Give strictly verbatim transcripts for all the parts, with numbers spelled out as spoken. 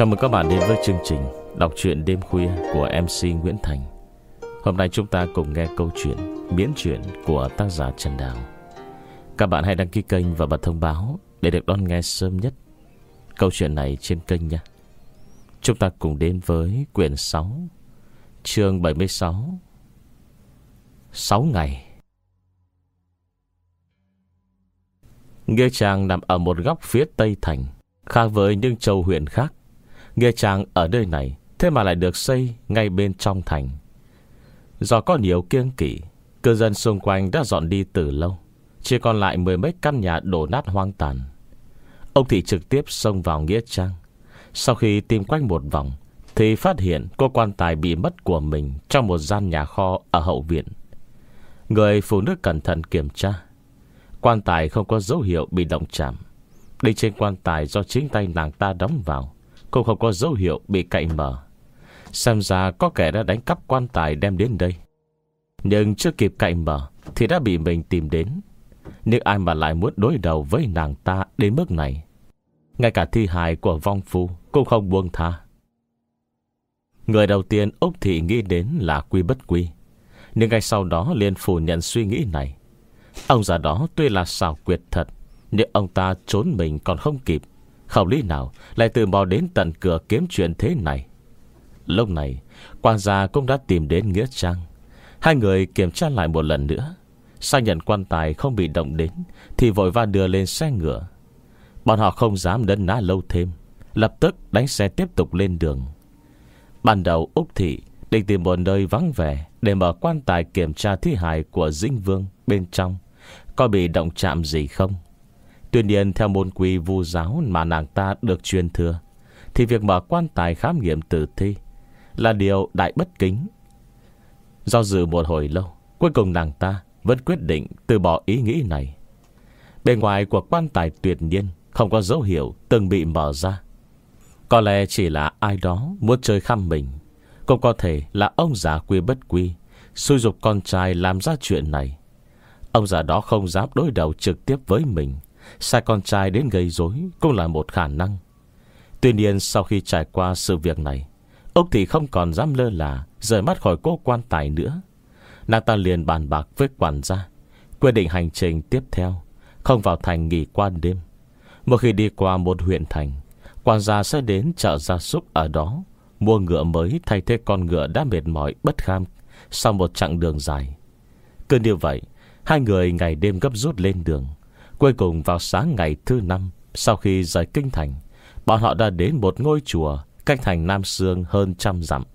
Chào mừng các bạn đến với chương trình đọc truyện đêm khuya của em xê Nguyễn Thành. Hôm nay chúng ta cùng nghe câu chuyện miễn truyện của tác giả Trần Đào. Các bạn hãy đăng ký kênh và bật thông báo để được đón nghe sớm nhất câu chuyện này trên kênh nhé. Chúng ta cùng đến với quyển sáu, chương bảy mươi sáu, sáu ngày. Nghĩa Trang nằm ở một góc phía tây thành. Khác với những châu huyện khác, Nghĩa Trang ở nơi này thế mà lại được xây ngay bên trong thành. Do có nhiều kiêng kỵ, cư dân xung quanh đã dọn đi từ lâu, chỉ còn lại mười mấy căn nhà đổ nát hoang tàn. Ông Thị trực tiếp xông vào Nghĩa Trang. Sau khi tìm quanh một vòng thì phát hiện cô quan tài bị mất của mình trong một gian nhà kho ở hậu viện. Người phụ nữ cẩn thận kiểm tra, quan tài không có dấu hiệu bị động chạm. Đinh trên quan tài do chính tay nàng ta đóng vào cũng không có dấu hiệu bị cậy mở. Xem ra có kẻ đã đánh cắp quan tài đem đến đây, nhưng chưa kịp cậy mở thì đã bị mình tìm đến. Nhưng ai mà lại muốn đối đầu với nàng ta đến mức này. Ngay cả thi hài của vong phu cũng không buông tha. Người đầu tiên Úc Thị nghĩ đến là Quy Bất Quy, nhưng ngay sau đó liền phủ nhận suy nghĩ này. Ông già đó tuy là xảo quyệt thật, nhưng ông ta trốn mình còn không kịp, không lý nào lại tự mò đến tận cửa kiếm chuyện thế này. Lúc này quan gia cũng đã tìm đến Nghĩa Trang. Hai người kiểm tra lại một lần nữa, xác nhận quan tài không bị động đến thì vội vã đưa lên xe ngựa. Bọn họ không dám đấn ná lâu thêm, lập tức đánh xe tiếp tục lên đường. Ban đầu Úc Thị định tìm một nơi vắng vẻ để mở quan tài kiểm tra thi hài của Dĩnh Vương bên trong có bị động chạm gì không. Tuy nhiên theo môn quy vu giáo mà nàng ta được truyền thừa, thì việc mở quan tài khám nghiệm tử thi là điều đại bất kính. Do dự một hồi lâu, cuối cùng nàng ta vẫn quyết định từ bỏ ý nghĩ này. Bên ngoài của quan tài tuyệt nhiên không có dấu hiệu từng bị mở ra. Có lẽ chỉ là ai đó muốn chơi khăm mình, cũng có thể là ông già Quy Bất Quy xúi giục con trai làm ra chuyện này. Ông già đó không dám đối đầu trực tiếp với mình, sai con trai đến gây rối cũng là một khả năng. Tuy nhiên sau khi trải qua sự việc này, Úc Thị không còn dám lơ là rời mắt khỏi cô quan tài nữa. Nàng ta liền bàn bạc với quản gia, quyết định hành trình tiếp theo không vào thành nghỉ qua đêm. Một khi đi qua một huyện thành, quản gia sẽ đến chợ gia súc ở đó mua ngựa mới thay thế con ngựa đã mệt mỏi bất kham sau một chặng đường dài. Cứ như vậy, hai người ngày đêm gấp rút lên đường. Cuối cùng vào sáng ngày thứ năm sau khi rời kinh thành, bọn họ đã đến một ngôi chùa cách thành Nam Sương hơn trăm dặm.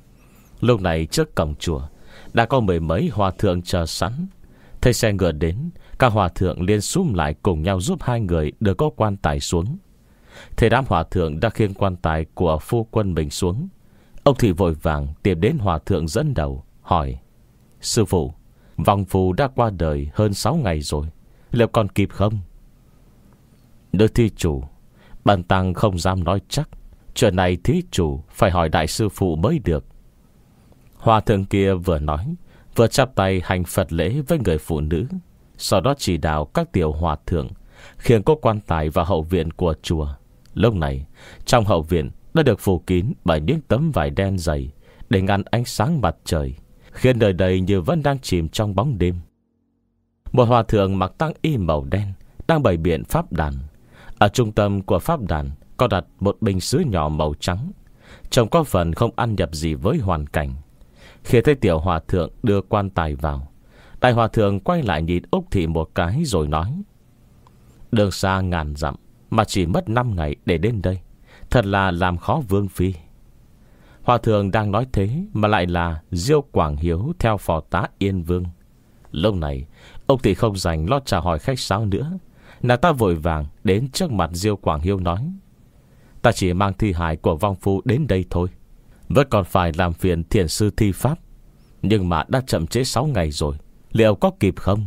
Lúc này trước cổng chùa đã có mười mấy hòa thượng chờ sẵn. Thấy xe ngựa đến, các hòa thượng liên xúm lại cùng nhau giúp hai người đưa có quan tài xuống. Thế đám hòa thượng đã khiêng quan tài của phu quân mình xuống. Ông Thị vội vàng tìm đến hòa thượng dẫn đầu, hỏi: Sư phụ, vong phu đã qua đời hơn sáu ngày rồi, liệu còn kịp không? Nữ thí chủ, bản tăng không dám nói chắc. Chuyện này thí chủ phải hỏi đại sư phụ mới được. Hòa thượng kia vừa nói, vừa chắp tay hành Phật lễ với người phụ nữ. Sau đó chỉ đạo các tiểu hòa thượng khiêng cô quan tài vào hậu viện của chùa. Lúc này trong hậu viện đã được phủ kín bởi những tấm vải đen dày để ngăn ánh sáng mặt trời, khiến nơi đây như vẫn đang chìm trong bóng đêm. Một hòa thượng mặc tang y màu đen đang bày biện pháp đàn. Ở trung tâm của pháp đàn có đặt một bình sứ nhỏ màu trắng, trông có phần không ăn nhập gì với hoàn cảnh. Khi thấy tiểu hòa thượng đưa quan tài vào, đại hòa thượng quay lại nhìn Úc Thị một cái rồi nói: Đường xa ngàn dặm mà chỉ mất năm ngày để đến đây, thật là làm khó vương phi. Hòa thượng đang nói thế mà lại là Diêu Quảng Hiếu theo phò tá Yên Vương. Lúc này Úc Thị không dành lo trả hỏi khách sáo nữa. Nàng ta vội vàng đến trước mặt Diêu Quảng Hiếu nói: Ta chỉ mang thi hài của vong phu đến đây thôi, vẫn còn phải làm phiền thiền sư thi pháp, nhưng mà đã chậm trễ sáu ngày rồi, liệu có kịp không?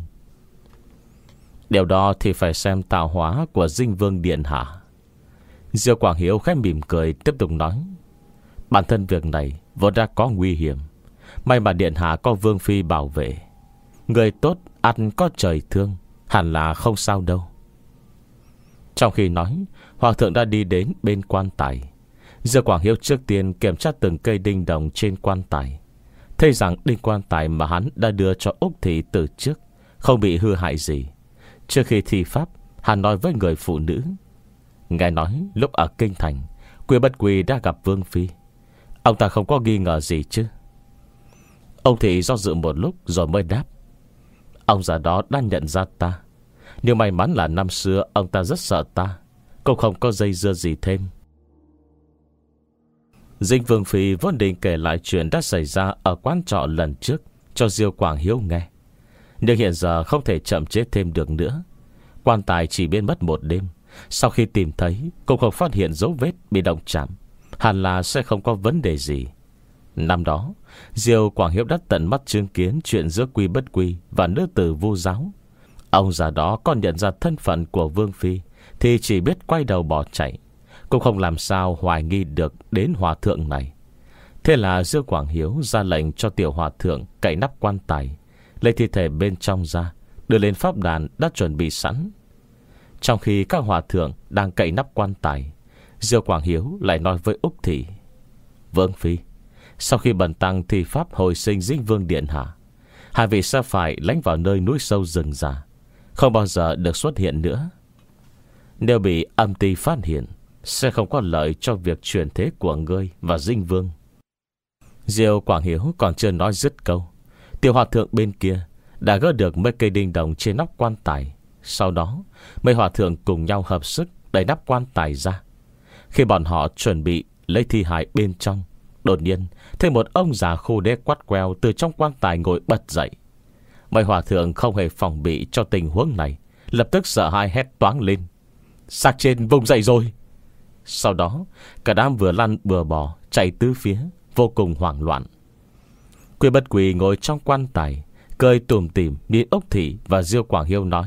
Điều đó thì phải xem tạo hóa của Dinh Vương điện hạ. Diêu Quảng Hiếu khẽ mỉm cười tiếp tục nói: Bản thân việc này vốn đã có nguy hiểm, may mà điện hạ có vương phi bảo vệ. Người tốt ăn có trời thương, hẳn là không sao đâu. Trong khi nói, hòa thượng đã đi đến bên quan tài. Diêu Quảng Hiếu trước tiên kiểm tra từng cây đinh đồng trên quan tài, thấy rằng đinh quan tài mà hắn đã đưa cho Úc Thị từ trước không bị hư hại gì. Trước khi thi pháp, hắn nói với người phụ nữ: nghe nói lúc ở kinh thành, Quy Bất Quy đã gặp Vương Phi. Ông ta không có nghi ngờ gì chứ? Ông Thị do dự một lúc rồi mới đáp: ông già đó đã nhận ra ta, nhưng may mắn là năm xưa ông ta rất sợ ta, cũng không có dây dưa gì thêm. Dinh Vương Phi vốn định kể lại chuyện đã xảy ra ở quán trọ lần trước cho Diêu Quảng Hiếu nghe, nhưng hiện giờ không thể chậm chế thêm được nữa. Quan tài chỉ biến mất một đêm, sau khi tìm thấy cũng không phát hiện dấu vết bị động chạm, hẳn là sẽ không có vấn đề gì. Năm đó Diêu Quảng Hiếu đã tận mắt chứng kiến chuyện giữa Quy Bất Quy và nữ tử Vu Giáo. Ông già đó còn nhận ra thân phận của Vương Phi thì chỉ biết quay đầu bỏ chạy, cũng không làm sao hoài nghi được đến hòa thượng này. Thế là Diêu Quảng Hiếu ra lệnh cho tiểu hòa thượng cậy nắp quan tài, lấy thi thể bên trong ra, đưa lên pháp đàn đã chuẩn bị sẵn. Trong khi các hòa thượng đang cậy nắp quan tài, Diêu Quảng Hiếu lại nói với Úc Thị: Vương Phi, sau khi bần tăng thi pháp hồi sinh Dinh Vương Điện Hạ, hai vị sẽ phải lánh vào nơi núi sâu rừng già, không bao giờ được xuất hiện nữa. Nếu bị âm ty phát hiện, sẽ không có lợi cho việc chuyển thế của ngươi và Dinh Vương. Diêu Quảng Hiếu còn chưa nói dứt câu, tiểu hòa thượng bên kia đã gỡ được mấy cây đinh đồng trên nắp quan tài. Sau đó mấy hòa thượng cùng nhau hợp sức đẩy nắp quan tài ra. Khi bọn họ chuẩn bị lấy thi hài bên trong, đột nhiên thấy một ông già khô đế quắt queo từ trong quan tài ngồi bật dậy. Mấy hòa thượng không hề phòng bị cho tình huống này, lập tức sợ hãi hét toáng lên: xác trên vùng dậy rồi! Sau đó cả đám vừa lăn vừa bò chạy tứ phía, vô cùng hoảng loạn. Quy Bất Quy ngồi trong quan tài, cười tủm tỉm nhìn Úc Thị và Diêu Quảng Hiếu nói: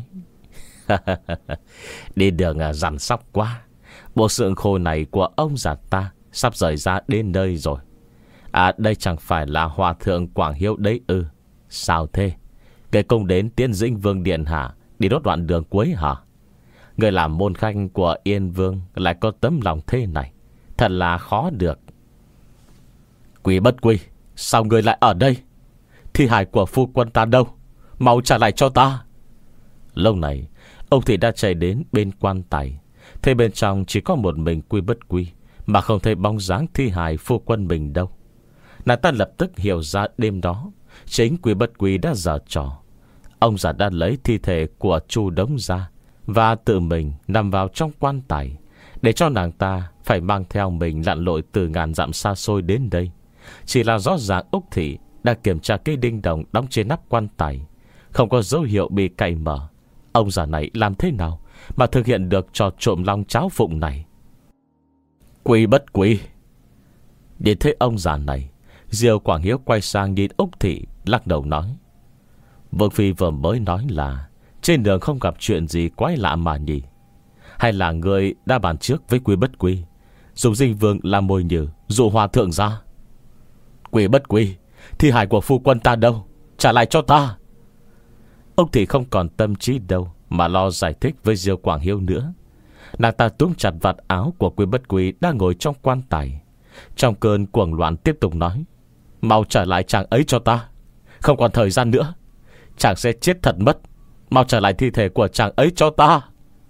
đi đường à, rắn sóc quá. Bộ xương khô này của ông già ta sắp rời ra đến nơi rồi. À, đây chẳng phải là hòa thượng Quảng Hiếu đấy ư? Sao thế? Người cùng đến Tiên Dĩnh Vương Điện Hạ đi đốt đoạn đường cuối hả? Người làm môn khanh của Yên Vương lại có tấm lòng thế này, thật là khó được. Quy Bất Quy, sao người lại ở đây? Thi hài của phu quân ta đâu? Mau trả lại cho ta! Lâu này ông Thị đã chạy đến bên quan tài, thấy bên trong chỉ có một mình Quy Bất Quy, mà không thấy bóng dáng thi hài phu quân mình đâu. Nàng ta lập tức hiểu ra đêm đó chính Quy Bất Quy đã giở trò. Ông già đã lấy thi thể của Chu Đống ra và tự mình nằm vào trong quan tài, để cho nàng ta phải mang theo mình lặn lội từ ngàn dặm xa xôi đến đây. Chỉ là rõ ràng Úc Thị đã kiểm tra cây đinh đồng đóng trên nắp quan tài, không có dấu hiệu bị cày mở. Ông già này làm thế nào mà thực hiện được trò trộm long cháo phụng này? Quy Bất Quy! Nhìn thấy ông già này, Diêu Quảng Hiếu quay sang nhìn Úc Thị, lắc đầu nói: Vương Phi vừa mới nói là trên đường không gặp chuyện gì quái lạ mà nhỉ? Hay là người đã bàn trước với Quy Bất Quy, dùng Dinh Vương làm mồi nhử dụ hòa thượng ra? Quy Bất Quy, thi hài của phu quân ta đâu? Trả lại cho ta! Ông Thị không còn tâm trí đâu mà lo giải thích với Diêu Quảng Hiếu nữa. Nàng ta túm chặt vạt áo của Quy Bất Quy đang ngồi trong quan tài, trong cơn cuồng loạn tiếp tục nói: mau trả lại chàng ấy cho ta, không còn thời gian nữa, chàng sẽ chết thật mất. Mau trả lại thi thể của chàng ấy cho ta.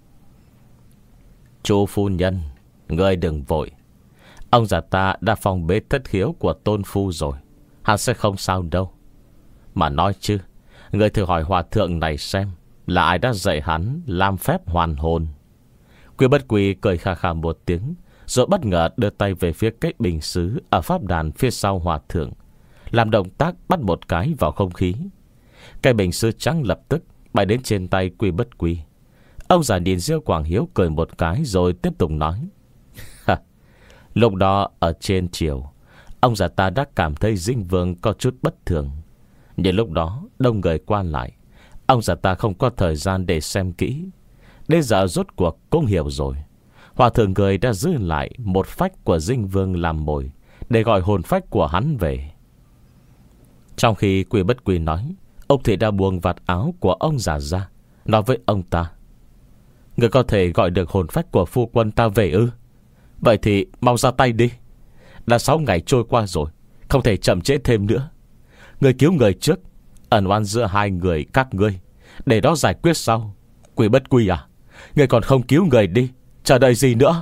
Chu phu nhân, ngươi đừng vội. Ông già ta đã phòng bế thất khiếu của tôn phu rồi, hắn sẽ không sao đâu. Mà nói chứ, ngươi thử hỏi hòa thượng này xem là ai đã dạy hắn làm phép hoàn hồn. Quy Bất Quy cười khà khà một tiếng, rồi bất ngờ đưa tay về phía cái bình sứ ở pháp đàn phía sau hòa thượng, làm động tác bắt một cái vào không khí. Cái bình sứ trắng lập tức bay đến trên tay Quy Bất Quy. Ông già nhìn Diêu Quảng Hiếu cười một cái rồi tiếp tục nói: lúc đó ở trên triều, ông già ta đã cảm thấy Dinh Vương có chút bất thường, nhưng lúc đó đông người qua lại, ông già ta không có thời gian để xem kỹ. Đến giờ rốt cuộc cũng hiểu rồi. Hòa thượng người đã giữ lại một phách của Dinh Vương làm mồi để gọi hồn phách của hắn về. Trong khi Quy Bất Quy nói, ông Thị đã buông vạt áo của ông già ra, nói với ông ta: người có thể gọi được hồn phách của phu quân ta về ư? Vậy thì mau ra tay đi. Đã sáu ngày trôi qua rồi, không thể chậm trễ thêm nữa. Người cứu người trước, ẩn oan giữa hai người các ngươi, để đó giải quyết sau. Quỷ bất quy à, người còn không cứu người đi, chờ đợi gì nữa?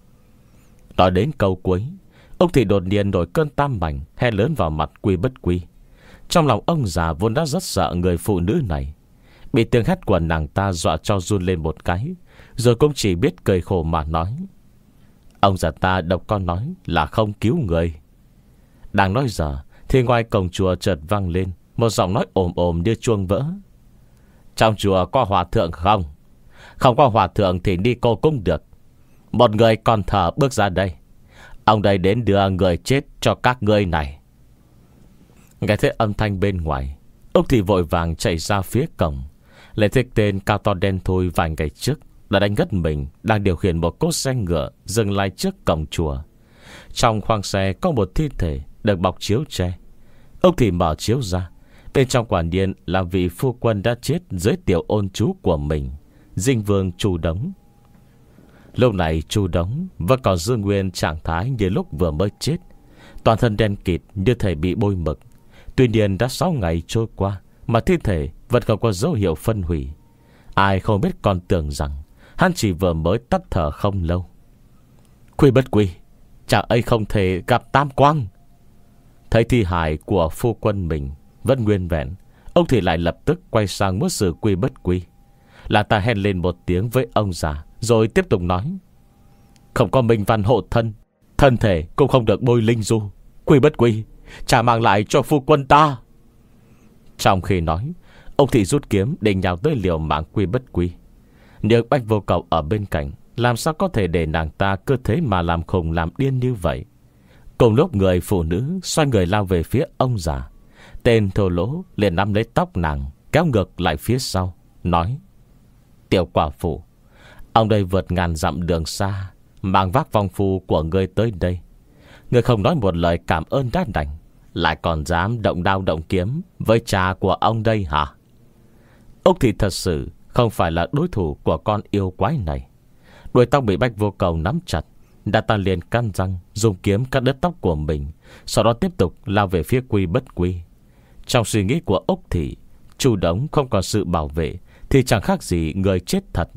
Nói đến câu cuối, ông thì đột nhiên nổi cơn tam bành, hét lớn vào mặt Quy Bất Quy. Trong lòng ông già vốn đã rất sợ người phụ nữ này, bị tiếng hét của nàng ta dọa cho run lên một cái, rồi cũng chỉ biết cười khổ mà nói: ông già ta độc con nói là không cứu người. Đang nói giờ thì ngoài cổng chùa chợt vang lên một giọng nói ồm ồm như chuông vỡ: trong chùa có hòa thượng không? Không có hòa thượng thì đi cô cũng được. Một người còn thở bước ra đây. Ông đây đến đưa người chết cho các ngươi này. Nghe thấy âm thanh bên ngoài, ông thì vội vàng chạy ra phía cổng. Lại thấy tên cao to đen thui vài ngày trước đã đánh ngất mình, đang điều khiển một cỗ xe ngựa dừng lại trước cổng chùa. Trong khoang xe có một thi thể được bọc chiếu tre. Ông thì mở chiếu ra. Bên trong quả nhiên là vị phu quân đã chết dưới tiểu ôn chú của mình, Dinh Vương Chu Đống. Lúc này Chu Đống vẫn còn giữ nguyên trạng thái như lúc vừa mới chết, toàn thân đen kịt như thể bị bôi mực. Tuy nhiên đã sáu ngày trôi qua mà thi thể vẫn không có dấu hiệu phân hủy. Ai không biết còn tưởng rằng hắn chỉ vừa mới tắt thở không lâu. Quy Bất Quy, chàng ấy không thể gặp tam quang. Thấy thi hài của phu quân mình vẫn nguyên vẹn, ông thì lại lập tức quay sang muốn xử Quy Bất Quy. Là ta hét lên một tiếng với ông già, rồi tiếp tục nói: không có minh văn hộ thân, thân thể cũng không được bôi linh du. Quy Bất Quy, trả mang lại cho phu quân ta. Trong khi nói, ông thị rút kiếm định nhào tới liều mạng Quy Bất Quy. Nhưng Bách Vô Cầu ở bên cạnh, làm sao có thể để nàng ta cứ thế mà làm khùng làm điên như vậy. Cùng lúc người phụ nữ xoay người lao về phía ông già, tên thô lỗ liền nắm lấy tóc nàng, kéo ngược lại phía sau, nói: tiểu quả phụ, ông đây vượt ngàn dặm đường xa, mang vác vong phu của ngươi tới đây. Ngươi không nói một lời cảm ơn đã đành, lại còn dám động đao động kiếm với cha của ông đây hả? Ông thì thật sự không phải là đối thủ của con yêu quái này. Đuôi tóc bị Bách Vô Cầu nắm chặt, đã ta liền căn răng dùng kiếm cắt đứt tóc của mình, sau đó tiếp tục lao về phía Quy Bất Quy. Trong suy nghĩ của Úc Thị, Chu Đống không còn sự bảo vệ thì chẳng khác gì người chết thật.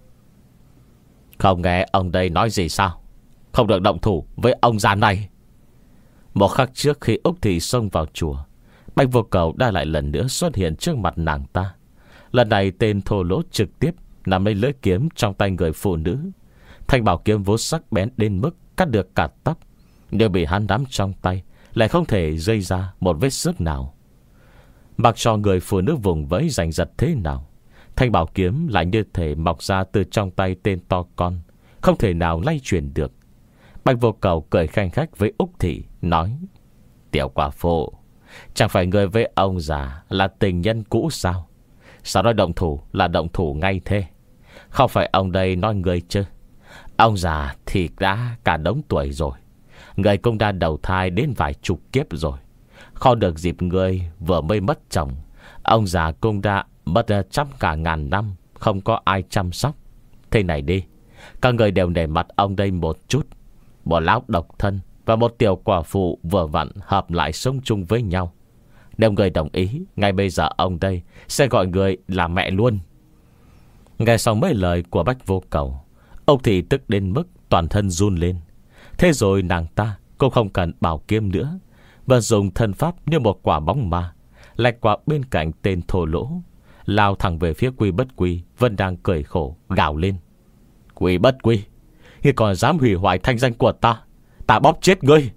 Không nghe ông đây nói gì sao? Không được động thủ với ông già này. Một khắc trước khi Úc Thị xông vào chùa, Bách Vô Cầu đã lại lần nữa xuất hiện trước mặt nàng ta. Lần này tên thô lỗ trực tiếp nắm lấy lưỡi kiếm trong tay người phụ nữ. Thanh bảo kiếm vốn sắc bén đến mức cắt được cả tóc, nhưng bị hắn nắm trong tay lại không thể gây ra một vết xước nào. Mặc cho người phụ nữ vùng vẫy giành giật thế nào, thanh bảo kiếm lại như thể mọc ra từ trong tay tên to con, không thể nào lay chuyển được. Bạch Vô Cầu cười khanh khách với Úc Thị, nói: tiểu quả phụ, chẳng phải người với ông già là tình nhân cũ sao? Sao nói động thủ là động thủ ngay thế? Không phải ông đây nói người chứ? Ông già thì đã cả đống tuổi rồi, người cũng đã đầu thai đến vài chục kiếp rồi. Khó được dịp người vừa mới mất chồng, ông già cũng đã mất trăm cả ngàn năm không có ai chăm sóc. Thế này đi, các người đều nể mặt ông đây một chút. Một lão độc thân và một tiểu quả phụ vừa vặn hợp lại sống chung với nhau. Nếu người đồng ý, ngay bây giờ ông đây sẽ gọi người là mẹ luôn. Nghe xong mấy lời của Bách Vô Cầu, ông thì tức đến mức toàn thân run lên. Thế rồi nàng ta cũng không cần bảo kiếm nữa, và dùng thân pháp như một quả bóng ma lách qua bên cạnh tên thô lỗ, lao thẳng về phía Quy Bất Quy vẫn đang cười khổ, gào lên: Quy Bất Quy, ngươi còn dám hủy hoại thanh danh của ta, ta bóp chết ngươi.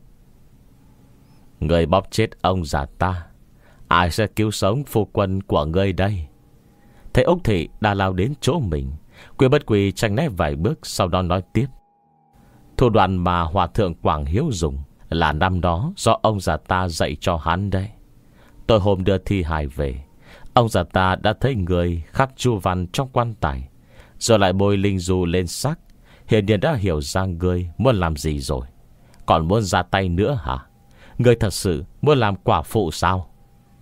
Ngươi bóp chết ông già ta, ai sẽ cứu sống phu quân của ngươi đây? Thấy Úc Thị đã lao đến chỗ mình, Quy Bất Quy tranh né vài bước, sau đó nói tiếp: thủ đoạn mà Hòa Thượng Quảng Hiếu dùng là năm đó do ông già ta dạy cho hắn đây. Tôi hôm đưa thi hài về, ông già ta đã thấy người khắc chu văn trong quan tài, rồi lại bôi linh du lên xác. Hiện nhiên đã hiểu ra ngươi muốn làm gì rồi. Còn muốn ra tay nữa hả? Ngươi thật sự muốn làm quả phụ sao?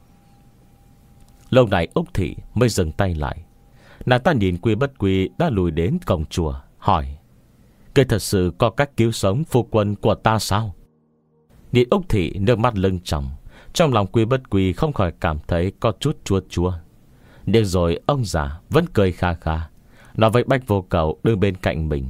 Lâu này Úc Thị mới dừng tay lại. Nàng ta nhìn Quy Bất Quy đã lùi đến cổng chùa, hỏi: Ngươi thật sự có cách cứu sống phu quân của ta sao? Nhìn Úc Thị nước mắt lưng tròng, trong lòng Quy Bất Quy không khỏi cảm thấy có chút chua chua. Nhưng rồi ông già vẫn cười kha kha, nói với Bách Vô Cầu đứng bên cạnh mình.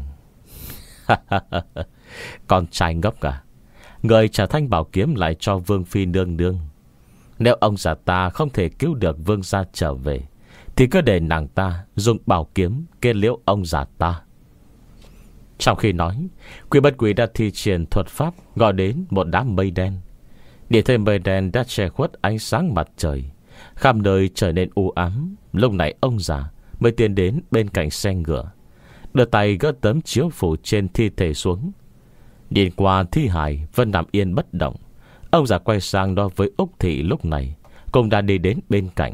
Con trai ngốc à, người trả thanh bảo kiếm lại cho Vương Phi nương nương. Nếu ông già ta không thể cứu được Vương gia trở về, thì cứ để nàng ta dùng bảo kiếm kết liễu ông già ta. Trong khi nói, Quy Bất Quy đã thi triển thuật pháp gọi đến một đám mây đen. Để thêm mây đen đã che khuất ánh sáng mặt trời, khắp nơi trở nên u ám. Lúc này ông già mới tiến đến bên cạnh xe ngựa, đưa tay gỡ tấm chiếu phủ trên thi thể xuống. Nhìn qua thi hài vẫn nằm yên bất động, ông già quay sang nói với Úc Thị lúc này cũng đã đi đến bên cạnh.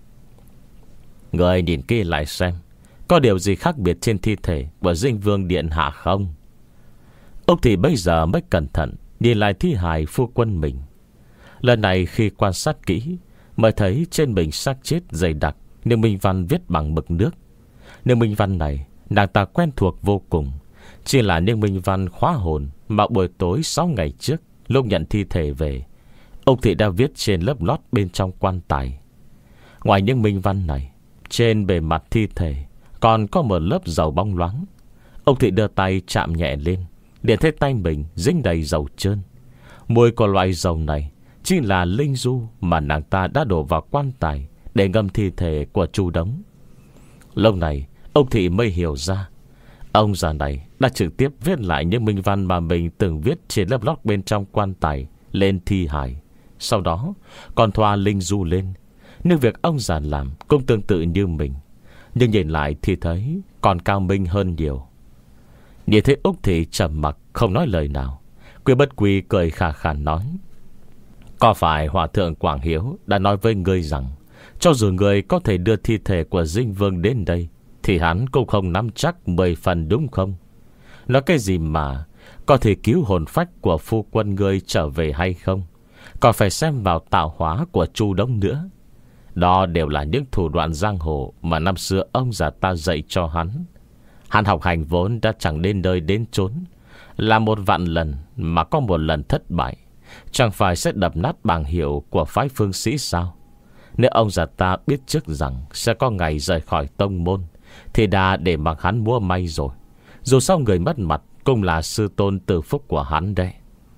Người nhìn kỹ lại xem, có điều gì khác biệt trên thi thể của Dinh Vương điện hạ không? Úc Thị bây giờ mới cẩn thận nhìn lại thi hài phu quân mình. Lần này khi quan sát kỹ, mới thấy trên mình xác chết dày đặc niềm minh văn viết bằng mực nước. Niềm minh văn này nàng ta quen thuộc vô cùng, chỉ là niềm minh văn khóa hồn mà buổi tối sáu ngày trước, lúc nhận thi thể về, Úc Thị đã viết trên lớp lót bên trong quan tài. Ngoài những minh văn này, trên bề mặt thi thể còn có một lớp dầu bóng loáng. Úc Thị đưa tay chạm nhẹ lên, liền thấy tay mình dính đầy dầu trơn. Mùi của loại dầu này chính là linh du mà nàng ta đã đổ vào quan tài để ngâm thi thể của Chu Đống. Lúc này Úc Thị mới hiểu ra, ông già này đã trực tiếp viết lại những minh văn mà mình từng viết trên lớp lót bên trong quan tài lên thi hài, sau đó còn thoa linh du lên. Nhưng việc ông già làm cũng tương tự như mình, nhưng nhìn lại thì thấy còn cao minh hơn nhiều. Nhìn thấy Úc Thị trầm mặc không nói lời nào, Quy Bất Quy cười khà khà nói: Có phải Hòa thượng Quảng Hiếu đã nói với ngươi rằng cho dù người có thể đưa thi thể của Dinh Vương đến đây, thì hắn cũng không nắm chắc mười phần đúng không? Nói cái gì mà có thể cứu hồn phách của phu quân ngươi trở về hay không, còn phải xem vào tạo hóa của Chu Đống nữa. Đó đều là những thủ đoạn giang hồ mà năm xưa ông già ta dạy cho hắn. Hắn học hành vốn đã chẳng đến nơi đến chốn, là một vạn lần mà có một lần thất bại, chẳng phải sẽ đập nát bảng hiệu của phái Phương Sĩ sao? Nếu ông già ta biết trước rằng sẽ có ngày rời khỏi tông môn, thì đã để mặc hắn mua may rồi. Dù sao người mất mặt cũng là sư tôn tử phúc của hắn đấy.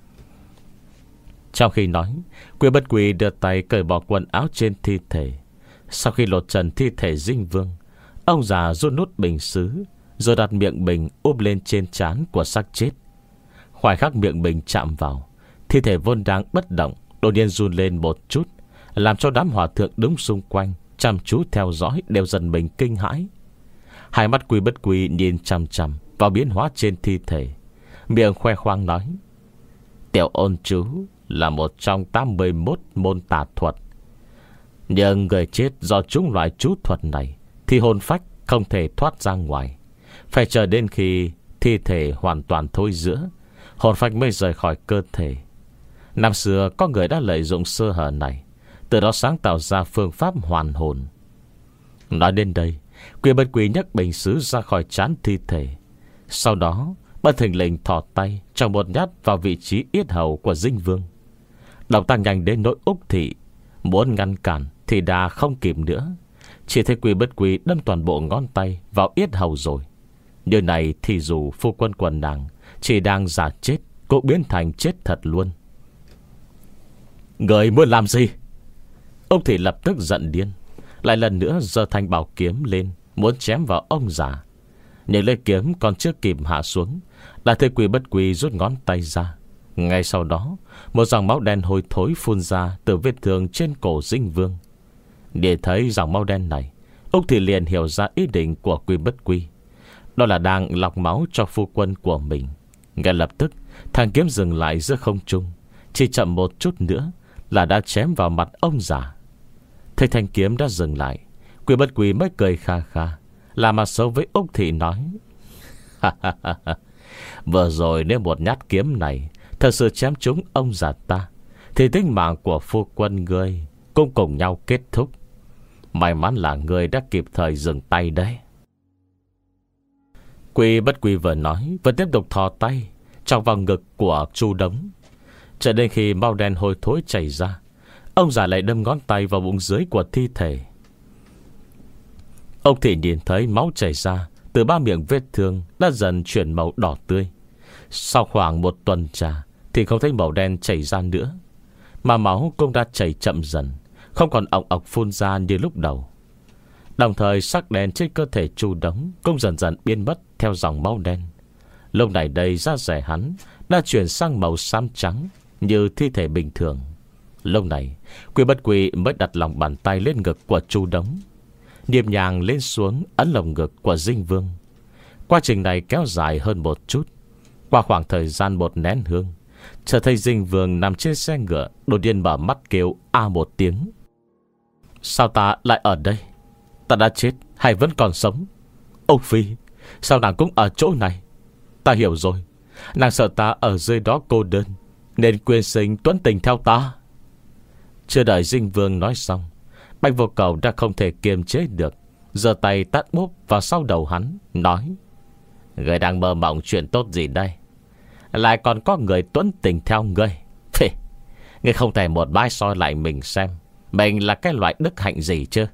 Trong khi nói, Quy Bất Quy đưa tay cởi bỏ quần áo trên thi thể. Sau khi lột trần thi thể Dinh Vương, ông già rút nút bình sứ, rồi đặt miệng bình úp lên trên trán của xác chết. Khoảnh khắc miệng bình chạm vào, thi thể vốn đang bất động đột nhiên run lên một chút, làm cho đám hòa thượng đứng xung quanh chăm chú theo dõi đều dần mình kinh hãi. Hai mắt Quy Bất Quy nhìn chằm chằm vào biến hóa trên thi thể, miệng khoe khoang nói: Tiểu ôn chú là một trong tám mươi mốt môn tà thuật, nhưng người chết do trúng loại chú thuật này thì hồn phách không thể thoát ra ngoài, phải chờ đến khi thi thể hoàn toàn thối rữa, hồn phách mới rời khỏi cơ thể. Năm xưa có người đã lợi dụng sơ hở này, từ đó sáng tạo ra phương pháp hoàn hồn. Nói đến đây, Quy Bất Quy nhấc bình sứ ra khỏi trán thi thể, sau đó bất thình lình thò tay trong một nhát vào vị trí yết hầu của Dinh Vương. Động tác nhanh đến nỗi Úc Thị muốn ngăn cản thì đã không kịp nữa. Chỉ thấy Quy Bất Quy đâm toàn bộ ngón tay vào yết hầu rồi. Như này thì dù phu quân quần nàng chỉ đang giả chết cũng biến thành chết thật luôn. Người muốn làm gì? Úc Thị lập tức giận điên, lại lần nữa giơ thanh bảo kiếm lên, muốn chém vào ông già. Nhưng lấy kiếm còn chưa kịp hạ xuống, đã thấy Quy Bất Quy rút ngón tay ra. Ngay sau đó, một dòng máu đen hôi thối phun ra từ vết thương trên cổ Dinh Vương. Để thấy dòng máu đen này, Úc Thị liền hiểu ra ý định của Quy Bất Quy, đó là đang lọc máu cho phu quân của mình. Ngay lập tức, thanh kiếm dừng lại giữa không trung, chỉ chậm một chút nữa là đã chém vào mặt ông già. Thấy thanh kiếm đã dừng lại, Quy Bất Quy mới cười kha kha, làm mặt xấu với Úc Thị nói: Vừa rồi nếu một nhát kiếm này thật sự chém trúng ông già ta, thì tính mạng của phu quân ngươi cũng cùng nhau kết thúc. May mắn là ngươi đã kịp thời dừng tay đấy. Quy Bất Quy vừa nói vẫn tiếp tục thò tay trong vào ngực của Chu Đống. Cho đến khi máu đen hôi thối chảy ra, ông già lại đâm ngón tay vào bụng dưới của thi thể. Ông thì nhìn thấy máu chảy ra từ ba miệng vết thương đã dần chuyển màu đỏ tươi. Sau khoảng một tuần trà thì không thấy màu đen chảy ra nữa, mà máu cũng đã chảy chậm dần, không còn ọc ọc phun ra như lúc đầu. Đồng thời sắc đen trên cơ thể Chu Đống cũng dần dần biến mất theo dòng máu đen. Lúc này đây da rẻ hắn đã chuyển sang màu xám trắng như thi thể bình thường. Lúc này Quy Bất Quy mới đặt lòng bàn tay lên ngực của Chu Đống, nhịp nhàng lên xuống ấn lồng ngực của Dinh Vương. Quá trình này kéo dài hơn một chút. Qua khoảng thời gian một nén hương, chợt thấy Dinh Vương nằm trên xe ngựa đột nhiên mở mắt kêu a một tiếng. Sao ta lại ở đây? Ta đã chết hay vẫn còn sống? Âu Phi, sao nàng cũng ở chỗ này? Ta hiểu rồi, nàng sợ ta ở dưới đó cô đơn nên quyên sinh tuấn tình theo ta. Chưa đợi Dinh Vương nói xong, Bạch Vô Cầu đã không thể kiềm chế được, giơ tay tát bốp vào sau đầu hắn, nói: Người đang mơ mộng chuyện tốt gì đây? Lại còn có người tuấn tình theo ngươi. Phê, ngươi không thể một bãi soi lại mình xem mình là cái loại đức hạnh gì chứ?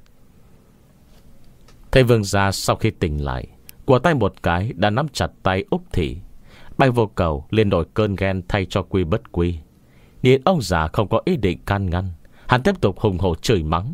Thầy Vương gia sau khi tỉnh lại, của tay một cái đã nắm chặt tay Úc Thị. Bạch Vô Cầu liền nổi cơn ghen thay cho Quy Bất Quy. Nhìn ông già không có ý định can ngăn, hắn tiếp tục hùng hổ chửi mắng: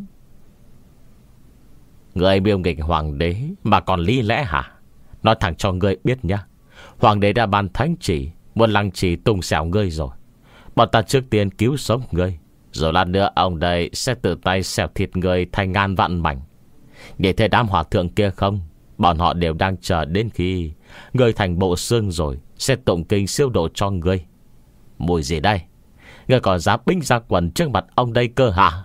Người biêu nghịch hoàng đế mà còn lý lẽ hả? Nói thẳng cho ngươi biết nhá, hoàng đế đã ban thánh chỉ muốn lăng trì tung xẻo ngươi rồi. Bọn ta trước tiên cứu sống ngươi, rồi lát nữa ông đây sẽ tự tay xẻo thịt ngươi thành ngàn vạn mảnh. Để thấy đám hòa thượng kia không? Bọn họ đều đang chờ đến khi ngươi thành bộ xương rồi sẽ tụng kinh siêu độ cho ngươi. Mùi gì đây? Ngươi còn dám binh ra quần trước mặt ông đây cơ hả?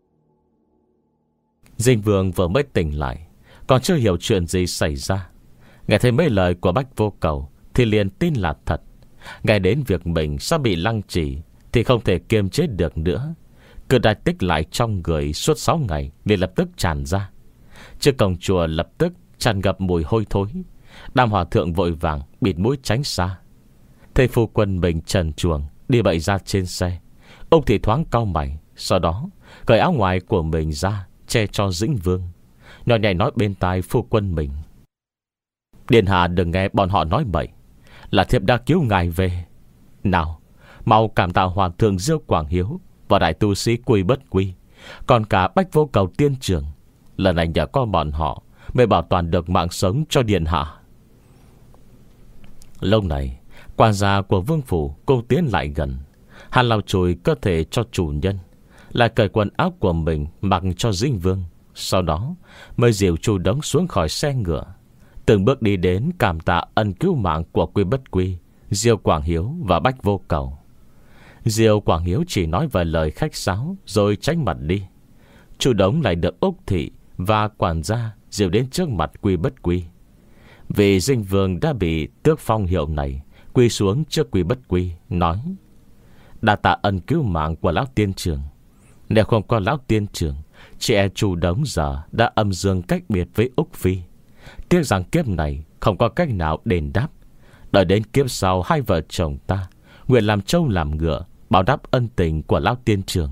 Dinh Vương vừa mới tỉnh lại, còn chưa hiểu chuyện gì xảy ra. Nghe thấy mấy lời của Bạch Vô Cầu thì liền tin là thật. Nghe đến việc mình sắp bị lăng trì thì không thể kiềm chế được nữa. Cơn đại tích lại trong người suốt sáu ngày liền lập tức tràn ra. Trước cổng chùa lập tức tràn ngập mùi hôi thối. Đám hòa thượng vội vàng bịt mũi tránh xa. Thầy phu quân mình trần truồng đi bậy ra trên xe. Ông thì thoáng cau mày, sau đó cởi áo ngoài của mình ra che cho Dĩnh Vương, nhỏ nhẹ nói bên tai phu quân mình: Điện hạ đừng nghe bọn họ nói bậy, là thiếp đã cứu ngài về. Nào, mau cảm tạ hoàng thượng Diêu Quảng Hiếu và đại tu sĩ Quy Bất Quy, còn cả Bạch Vô Cầu tiên trưởng. Lần này nhờ có bọn họ mới bảo toàn được mạng sống cho điện hạ. Lúc này quan gia của vương phủ cũng tiến lại gần. Hắn lau chùi cơ thể cho chủ nhân, lại cởi quần áo của mình mặc cho Dĩnh Vương. Sau đó mới dìu Chu Đống xuống khỏi xe ngựa, từng bước đi đến cảm tạ ân cứu mạng của Quy Bất Quy, Diêu Quảng Hiếu và Bạch Vô Cầu. Diêu Quảng Hiếu chỉ nói vài lời khách sáo rồi tránh mặt đi. Chu Đống lại được Úc Thị và quản gia dìu đến trước mặt Quy Bất Quy. Vì Dinh Vương đã bị tước phong hiệu này, quỳ xuống trước Quy Bất Quy, nói: Đa tạ ân cứu mạng của lão tiên trưởng. Nếu không có lão tiên trưởng, chị em Chu Đống giờ đã âm dương cách biệt với Úc Phi. Tiếc rằng kiếp này không có cách nào đền đáp. Đợi đến kiếp sau, hai vợ chồng ta nguyện làm trâu làm ngựa, báo đáp ân tình của lão tiên trưởng.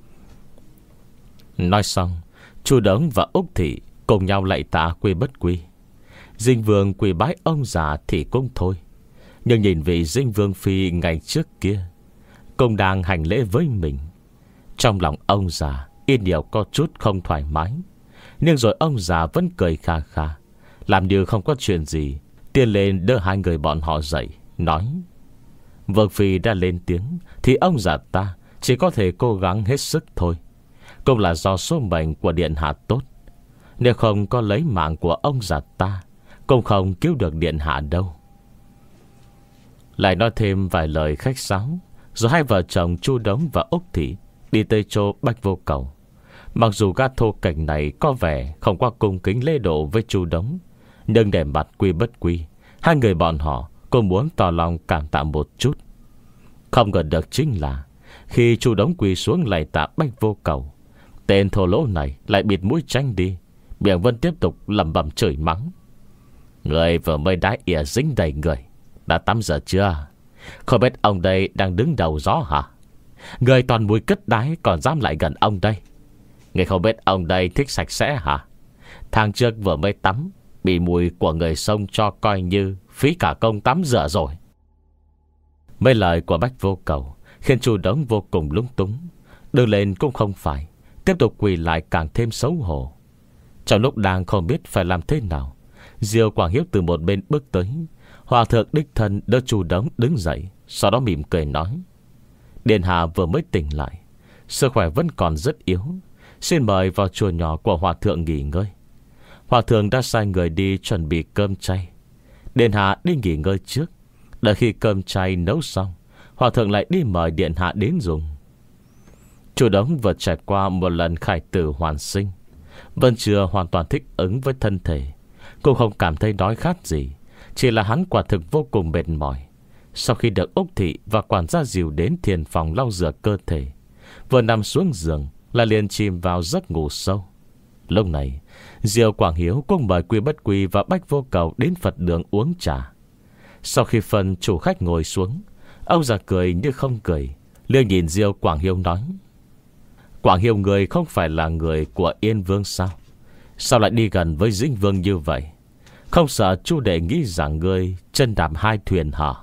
Nói xong, Chu Đống và Úc Thị cùng nhau lạy tạ Quy Bất Quy. Dinh Vương quỳ bái ông già thì cũng thôi, nhưng nhìn vị Dinh Vương phi ngày trước kia cũng đang hành lễ với mình, trong lòng ông già ít nhiều có chút không thoải mái. Nhưng rồi ông già vẫn cười kha kha, làm như không có chuyện gì, tiến lên đỡ hai người bọn họ dậy, nói: Vương phi đã lên tiếng thì ông già ta chỉ có thể cố gắng hết sức thôi. Cũng là do số mệnh của điện hạ tốt. Nếu không có lấy mạng của ông già ta, cũng không cứu được điện hạ đâu. Lại nói thêm vài lời khách sáo, rồi hai vợ chồng Chu Đống và Úc Thị đi tới chỗ Bạch Vô Cầu. Mặc dù gã thô cảnh này có vẻ không qua cung kính lễ độ với Chu Đống, nhưng để mặt Quy Bất Quy, hai người bọn họ cũng muốn tỏ lòng cảm tạ một chút. Không ngờ được chính là khi Chu Đống quỳ xuống lạy tạ Bạch Vô Cầu, tên thô lỗ này lại bịt mũi tránh đi, miệng vẫn tiếp tục lẩm bẩm chửi mắng: Người vừa mới đái ỉa dính đầy người. Đã tắm giờ chưa? Không biết ông đây đang đứng đầu gió hả? Người toàn mùi cứt đái còn dám lại gần ông đây. Người không biết ông đây thích sạch sẽ hả? Tháng trước vừa mới tắm, bị mùi của người sông cho coi như phí cả công tắm rửa rồi. Mấy lời của Bách Vô Cầu khiến Chu Đống vô cùng lúng túng. Đưa lên cũng không phải, tiếp tục quỳ lại càng thêm xấu hổ. Trong lúc đang không biết phải làm thế nào, Diêu Quảng Hiếu từ một bên bước tới. Hòa thượng đích thân đỡ Chu Đống đứng dậy, sau đó mỉm cười nói: Điền Hà vừa mới tỉnh lại, sức khỏe vẫn còn rất yếu, xin mời vào chùa nhỏ của Hòa thượng nghỉ ngơi. Hòa thượng đã sai người đi chuẩn bị cơm chay. Điền Hạ đi nghỉ ngơi trước. Đợi khi cơm chay nấu xong, Hòa thượng lại đi mời Điện Hạ đến dùng. Chu Đống vừa trải qua một lần khải tử hoàn sinh, vẫn chưa hoàn toàn thích ứng với thân thể, cũng không cảm thấy đói khát gì. Chỉ là hắn quả thực vô cùng mệt mỏi. Sau khi được Úc Thị và quản gia dìu đến thiền phòng lau rửa cơ thể, vừa nằm xuống giường là liền chìm vào giấc ngủ sâu. Lúc này Diêu Quảng Hiếu cũng mời Quy Bất Quy và Bách Vô Cầu đến Phật đường uống trà. Sau khi phần chủ khách ngồi xuống, ông già cười như không cười, liếc nhìn Diêu Quảng Hiếu nói: Quảng Hiếu người không phải là người của Yên Vương sao? Sao lại đi gần với Dĩnh Vương như vậy? Không sợ Chu đệ nghĩ rằng người chân đạp hai thuyền hả?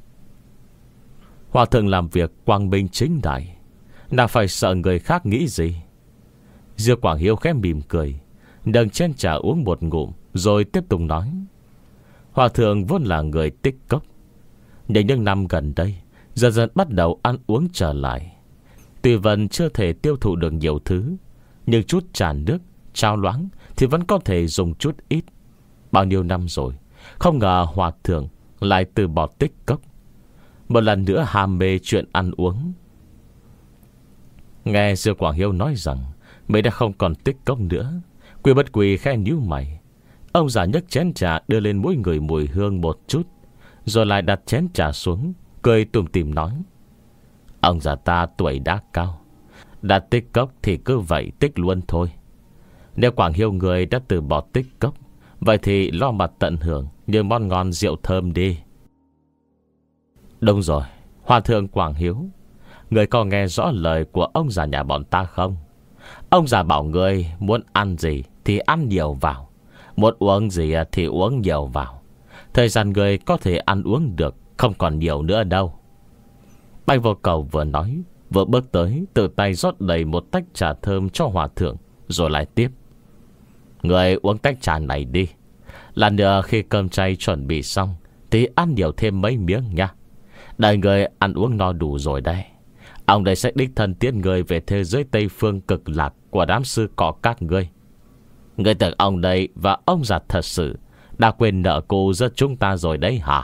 Hòa thượng làm việc quang minh chính đại, nào phải sợ người khác nghĩ gì? Diêu Quảng Hiếu khẽ mỉm cười, nâng chén trà uống một ngụm, rồi tiếp tục nói: Hòa thượng vốn là người tích cốc, nhưng những năm gần đây dần dần bắt đầu ăn uống trở lại. Tuy vẫn chưa thể tiêu thụ được nhiều thứ, nhưng chút trà nước, trao loãng thì vẫn có thể dùng chút ít. Bao nhiêu năm rồi, không ngờ Hòa thượng lại từ bỏ tích cốc, một lần nữa ham mê chuyện ăn uống. Nghe Diêu Quảng Hiếu nói rằng mình đã không còn tích cốc nữa, Quy Bất Quy khẽ nhíu mày. Ông già nhấc chén trà đưa lên mỗi người mùi hương một chút, rồi lại đặt chén trà xuống, cười tủm tỉm nói: Ông già ta tuổi đã cao, đã tích cốc thì cứ vậy tích luôn thôi. Nếu Quảng Hiếu người đã từ bỏ tích cốc, vậy thì lo mà tận hưởng những món ngon rượu thơm đi. Đúng rồi, Hòa thượng Quảng Hiếu, người có nghe rõ lời của ông già nhà bọn ta không? Ông già bảo người muốn ăn gì thì ăn nhiều vào, muốn uống gì thì uống nhiều vào. Thời gian người có thể ăn uống được không còn nhiều nữa đâu. Bách Vô Cầu vừa nói, vừa bước tới, tự tay rót đầy một tách trà thơm cho Hòa thượng, rồi lại tiếp: Người uống tách trà này đi. Lần nữa khi cơm chay chuẩn bị xong thì ăn nhiều thêm mấy miếng nha. Đợi người ăn uống no đủ rồi đây, ông đây sẽ đích thân tiễn người về thế giới Tây Phương cực lạc của đám sư cỏ các ngươi. Người tưởng ông đây và ông già thật sự đã quên nợ cũ giữa chúng ta rồi đấy hả?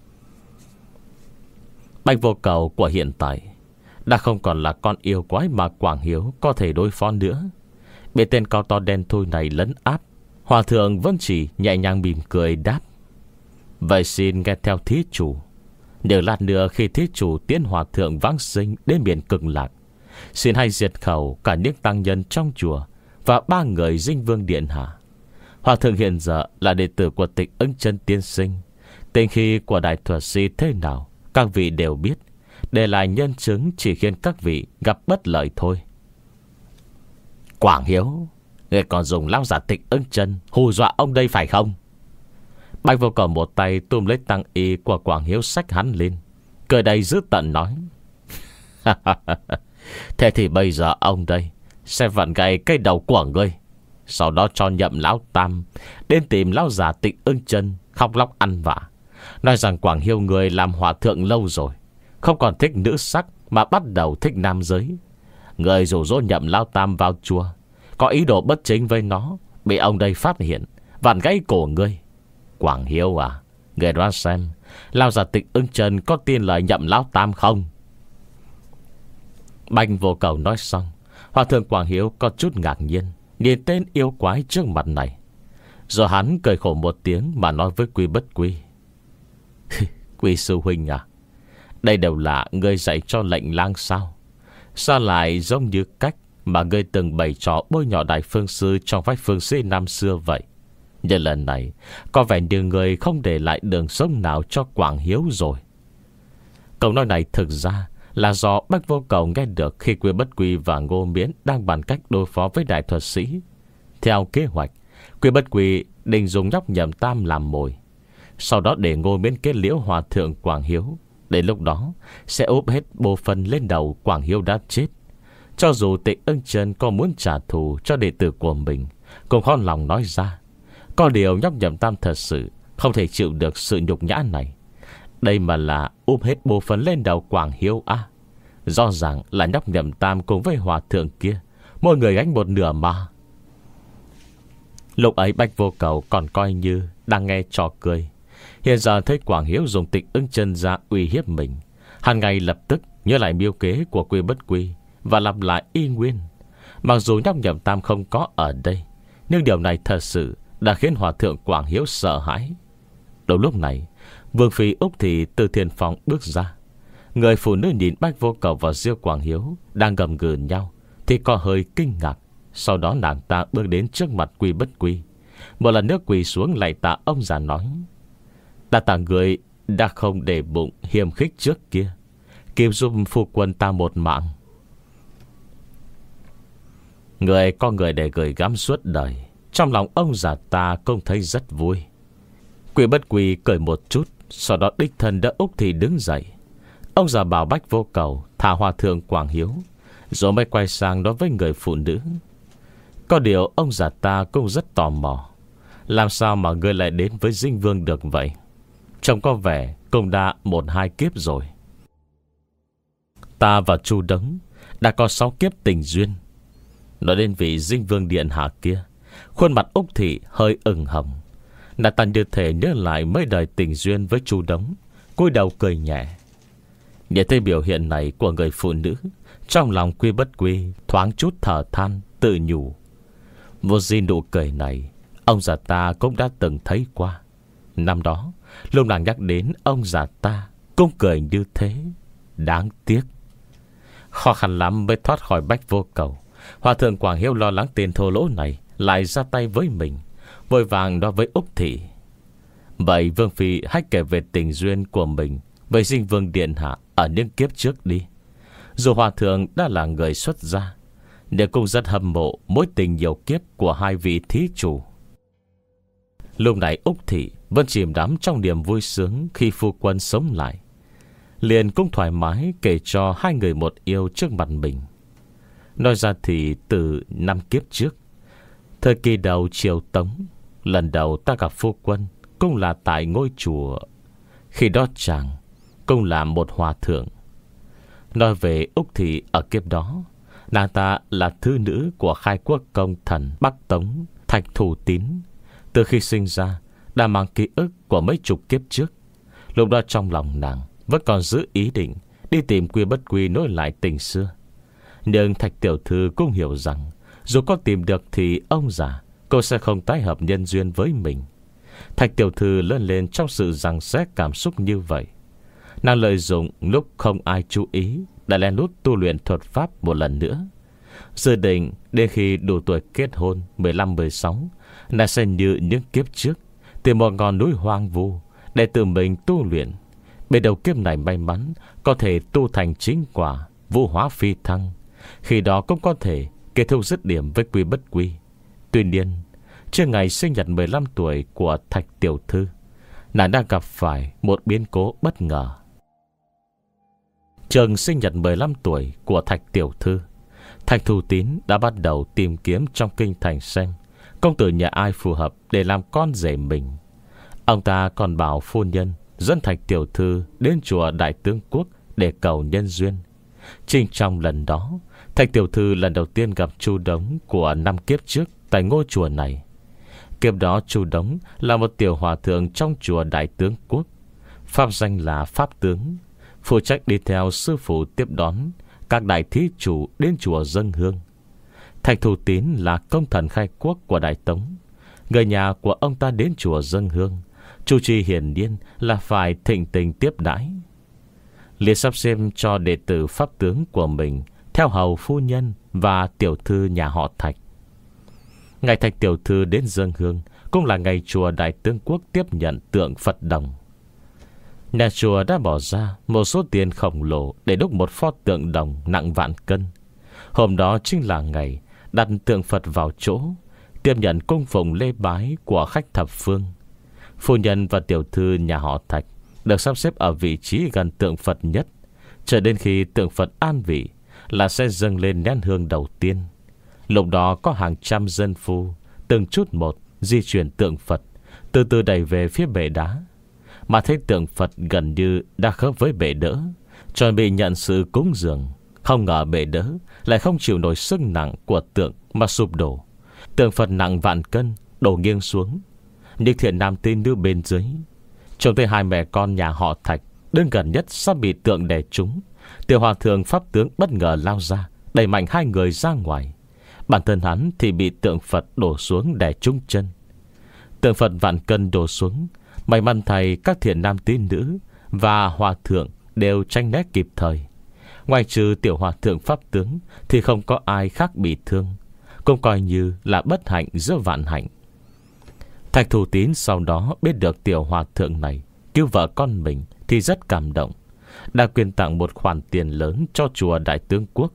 Bách Vô Cầu của hiện tại đã không còn là con yêu quái mà Quảng Hiếu có thể đối phó nữa. Bị tên cao to đen thui này lấn áp, Hòa thượng vẫn chỉ nhẹ nhàng mỉm cười đáp: Vậy xin nghe theo thí chủ. Nếu lát nữa khi thí chủ tiến Hòa thượng vãng sinh đến miền cực lạc, xin hay diệt khẩu cả những tăng nhân trong chùa và ba người Dinh Vương Điện Hạ. Hòa thượng hiện giờ là đệ tử của Tịch Ưng Chân tiên sinh, tình khi của đại thuật sĩ thế nào các vị đều biết. Để lại nhân chứng chỉ khiến các vị gặp bất lợi thôi. Quảng Hiếu, người còn dùng lão giả Tịch Ưng Chân hù dọa ông đây phải không? Bạch Vô Cầu một tay túm lấy tăng y của Quảng Hiếu xách hắn lên, cười đầy dữ tợn nói: Thế thì bây giờ ông đây sẽ vặn gãy cây đầu của ngươi, sau đó cho nhậm lão tam đến tìm lão già Tịch Ưng Chân khóc lóc ăn vạ, nói rằng Quảng Hiếu người làm hòa thượng lâu rồi, không còn thích nữ sắc mà bắt đầu thích nam giới. Người rủ rỗ nhậm lão tam vào chùa, có ý đồ bất chính với nó, bị ông đây phát hiện, vặn gãy cổ ngươi. Quảng Hiếu à, người đoán xem lão già Tịch Ưng Chân có tin lời nhậm lão tam không? Bạch Vô Cầu nói xong, Hòa thượng Quảng Hiếu có chút ngạc nhiên nhìn tên yêu quái trước mặt này, rồi hắn cười khổ một tiếng mà nói với Quy Bất Quy: Quy sư huynh à, đây đều là ngươi dạy cho lệnh lang sao? Sao lại giống như cách mà ngươi từng bày trò bôi nhọ đại phương sư trong phách phương sĩ năm xưa vậy? Nhưng lần này có vẻ như người không để lại đường sống nào cho Quảng Hiếu rồi. Câu nói này thực ra là do Bách Vô Cầu nghe được khi Quy Bất Quy và Ngô Miễn đang bàn cách đối phó với đại thuật sĩ. Theo kế hoạch, Quy Bất Quy định dùng nhóc Nhậm Tam làm mồi, sau đó để Ngô Miễn kết liễu hòa thượng Quảng Hiếu. Đến lúc đó sẽ úp hết bộ phần lên đầu Quảng Hiếu đã chết. Cho dù Tịnh Ưng Chân có muốn trả thù cho đệ tử của mình cũng khó lòng nói ra. Có điều nhóc Nhậm Tam thật sự không thể chịu được sự nhục nhã này. Đây mà là úp hết bộ phận lên đầu Quảng Hiếu à? Rõ ràng là nhóc Nhậm Tam cùng với hòa thượng kia, mỗi người gánh một nửa mà. Lúc ấy Bách Vô Cầu còn coi như đang nghe trò cười. Hiện giờ thấy Quảng Hiếu dùng Tịnh Ưng Chân ra uy hiếp mình, hắn ngay lập tức nhớ lại mưu kế của Quy Bất Quy và làm lại y nguyên. Mặc dù nhóc Nhậm Tam không có ở đây, nhưng điều này thật sự đã khiến hòa thượng Quảng Hiếu sợ hãi. Đúng lúc này, Vương Phi Úc Thị từ thiền phòng bước ra. Người phụ nữ nhìn Bách Vô Cầu và Diêu Quảng Hiếu đang gầm gừ nhau thì có hơi kinh ngạc. Sau đó nàng ta bước đến trước mặt Quy Bất Quy, một lần nữa quỳ xuống lạy tạ ông già nói: "Ta tạ người đã không để bụng hiềm khích trước kia, kịp giúp phu quân ta một mạng. Người có người để gửi gắm suốt đời." Trong lòng ông già ta cũng thấy rất vui. Quy Bất Quy cười một chút, sau đó đích thân đỡ Úc Thị đứng dậy. Ông già bảo Bách Vô Cầu thả hòa thượng Quảng Hiếu, rồi mới quay sang nói với người phụ nữ. Có điều ông già ta cũng rất tò mò, làm sao mà người lại đến với Dinh Vương được vậy? Trông có vẻ cũng đã một hai kiếp rồi. Ta và Chu Đống đã có sáu kiếp tình duyên. Nói đến vị Dinh Vương điện hạ kia, khuôn mặt Úc Thị hơi ửng hồng. Nàng ta như thể nhớ lại mấy đời tình duyên với Chu Đống, cúi đầu cười nhẹ. Nhìn thấy biểu hiện này của người phụ nữ, trong lòng Quy Bất Quy thoáng chút thở than tự nhủ. Một gì nụ cười này ông già ta cũng đã từng thấy qua. Năm đó lúc nàng nhắc đến ông già ta cũng cười như thế. Đáng tiếc. Khó khăn lắm mới thoát khỏi Bách Vô Cầu. Hòa thượng Quảng Hiếu lo lắng tiền thô lỗ này lại ra tay với mình, vội vàng nói với Úc Thị: "Vậy Vương Phi hãy kể về tình duyên của mình với Dinh Vương điện hạ ở những kiếp trước đi. Dù hòa thượng đã là người xuất gia, nhưng cũng rất hâm mộ mối tình nhiều kiếp của hai vị thí chủ." Lúc này Úc Thị vẫn chìm đắm trong niềm vui sướng khi phu quân sống lại, liền cũng thoải mái kể cho hai người một yêu trước mặt mình. Nói ra thì từ năm kiếp trước, thời kỳ đầu triều Tống, lần đầu ta gặp phu quân cũng là tại ngôi chùa. Khi đó chàng cũng là một hòa thượng. Nói về Úc Thị ở kiếp đó, nàng ta là thư nữ của khai quốc công thần Bắc Tống Thạch Thủ Tín. Từ khi sinh ra đã mang ký ức của mấy chục kiếp trước. Lúc đó trong lòng nàng vẫn còn giữ ý định đi tìm Quy Bất Quy nối lại tình xưa. Nhưng Thạch tiểu thư cũng hiểu rằng dù có tìm được thì ông già cô sẽ không tái hợp nhân duyên với mình. Thạch tiểu thư lớn lên trong sự giằng xé cảm xúc như vậy. Nàng lợi dụng lúc không ai chú ý đã lén lút tu luyện thuật pháp một lần nữa. Dự định đến khi đủ tuổi kết hôn mười lăm mười sáu, nàng sẽ như những kiếp trước tìm một ngọn núi hoang vu để tự mình tu luyện. Bên đầu kiếp này may mắn có thể tu thành chính quả vũ hóa phi thăng, khi đó cũng có thể kết thúc dứt điểm với Quy Bất Quy. Tuy nhiên, trước ngày sinh nhật mười lăm tuổi của Thạch tiểu thư, nàng đang gặp phải một biến cố bất ngờ. Trường sinh nhật mười lăm tuổi của Thạch tiểu thư, Thạch Thủ Tín đã bắt đầu tìm kiếm trong kinh thành xem công tử nhà ai phù hợp để làm con rể mình. Ông ta còn bảo phu nhân dẫn Thạch tiểu thư đến chùa Đại Tướng Quốc để cầu nhân duyên. Chính trong lần đó, Thạch tiểu thư lần đầu tiên gặp Chu Đống của năm kiếp trước tại ngôi chùa này. Kiếp đó Chu Đống là một tiểu hòa thượng trong chùa Đại Tướng Quốc, pháp danh là Pháp Tướng, phụ trách đi theo sư phụ tiếp đón các đại thí chủ đến chùa dâng hương. Thạch Thủ Tín là công thần khai quốc của Đại Tống. Người nhà của ông ta đến chùa dâng hương, chủ trì hiển nhiên là phải thịnh tình tiếp đãi. Liền sắp xem cho đệ tử Pháp Tướng của mình theo hầu phu nhân và tiểu thư nhà họ Thạch. Ngày Thạch tiểu thư đến dâng hương cũng là ngày chùa Đại Tướng Quốc tiếp nhận tượng Phật đồng. Nhà chùa đã bỏ ra một số tiền khổng lồ để đúc một pho tượng đồng nặng vạn cân. Hôm đó chính là ngày đặt tượng Phật vào chỗ, tiếp nhận cung phụng lễ bái của khách thập phương. Phu nhân và tiểu thư nhà họ Thạch được sắp xếp ở vị trí gần tượng Phật nhất. Chờ đến khi tượng Phật an vị là sẽ dâng lên nén hương đầu tiên. Lúc đó có hàng trăm dân phu từng chút một di chuyển tượng Phật, từ từ đẩy về phía bệ đá. Mà thấy tượng Phật gần như đã khớp với bệ đỡ, chuẩn bị nhận sự cúng dường. Không ngờ bệ đỡ lại không chịu nổi sức nặng của tượng mà sụp đổ. Tượng Phật nặng vạn cân đổ nghiêng xuống. Những thiện nam tín nữ bên dưới trông thấy hai mẹ con nhà họ Thạch đứng gần nhất sắp bị tượng đè trúng. Tiểu hòa thượng pháp tướng bất ngờ lao ra, đẩy mạnh hai người ra ngoài. Bản thân hắn thì bị tượng Phật đổ xuống đè trúng chân. Tượng Phật vạn cân đổ xuống. May mắn thầy các thiện nam tín nữ và hòa thượng đều tranh né kịp thời. Ngoài trừ tiểu hòa thượng pháp tướng thì không có ai khác bị thương, cũng coi như là bất hạnh giữa vạn hạnh. Thạch Thủ Tín sau đó biết được tiểu hòa thượng này cứu vợ con mình thì rất cảm động, đã quyên tặng một khoản tiền lớn cho chùa Đại Tướng Quốc.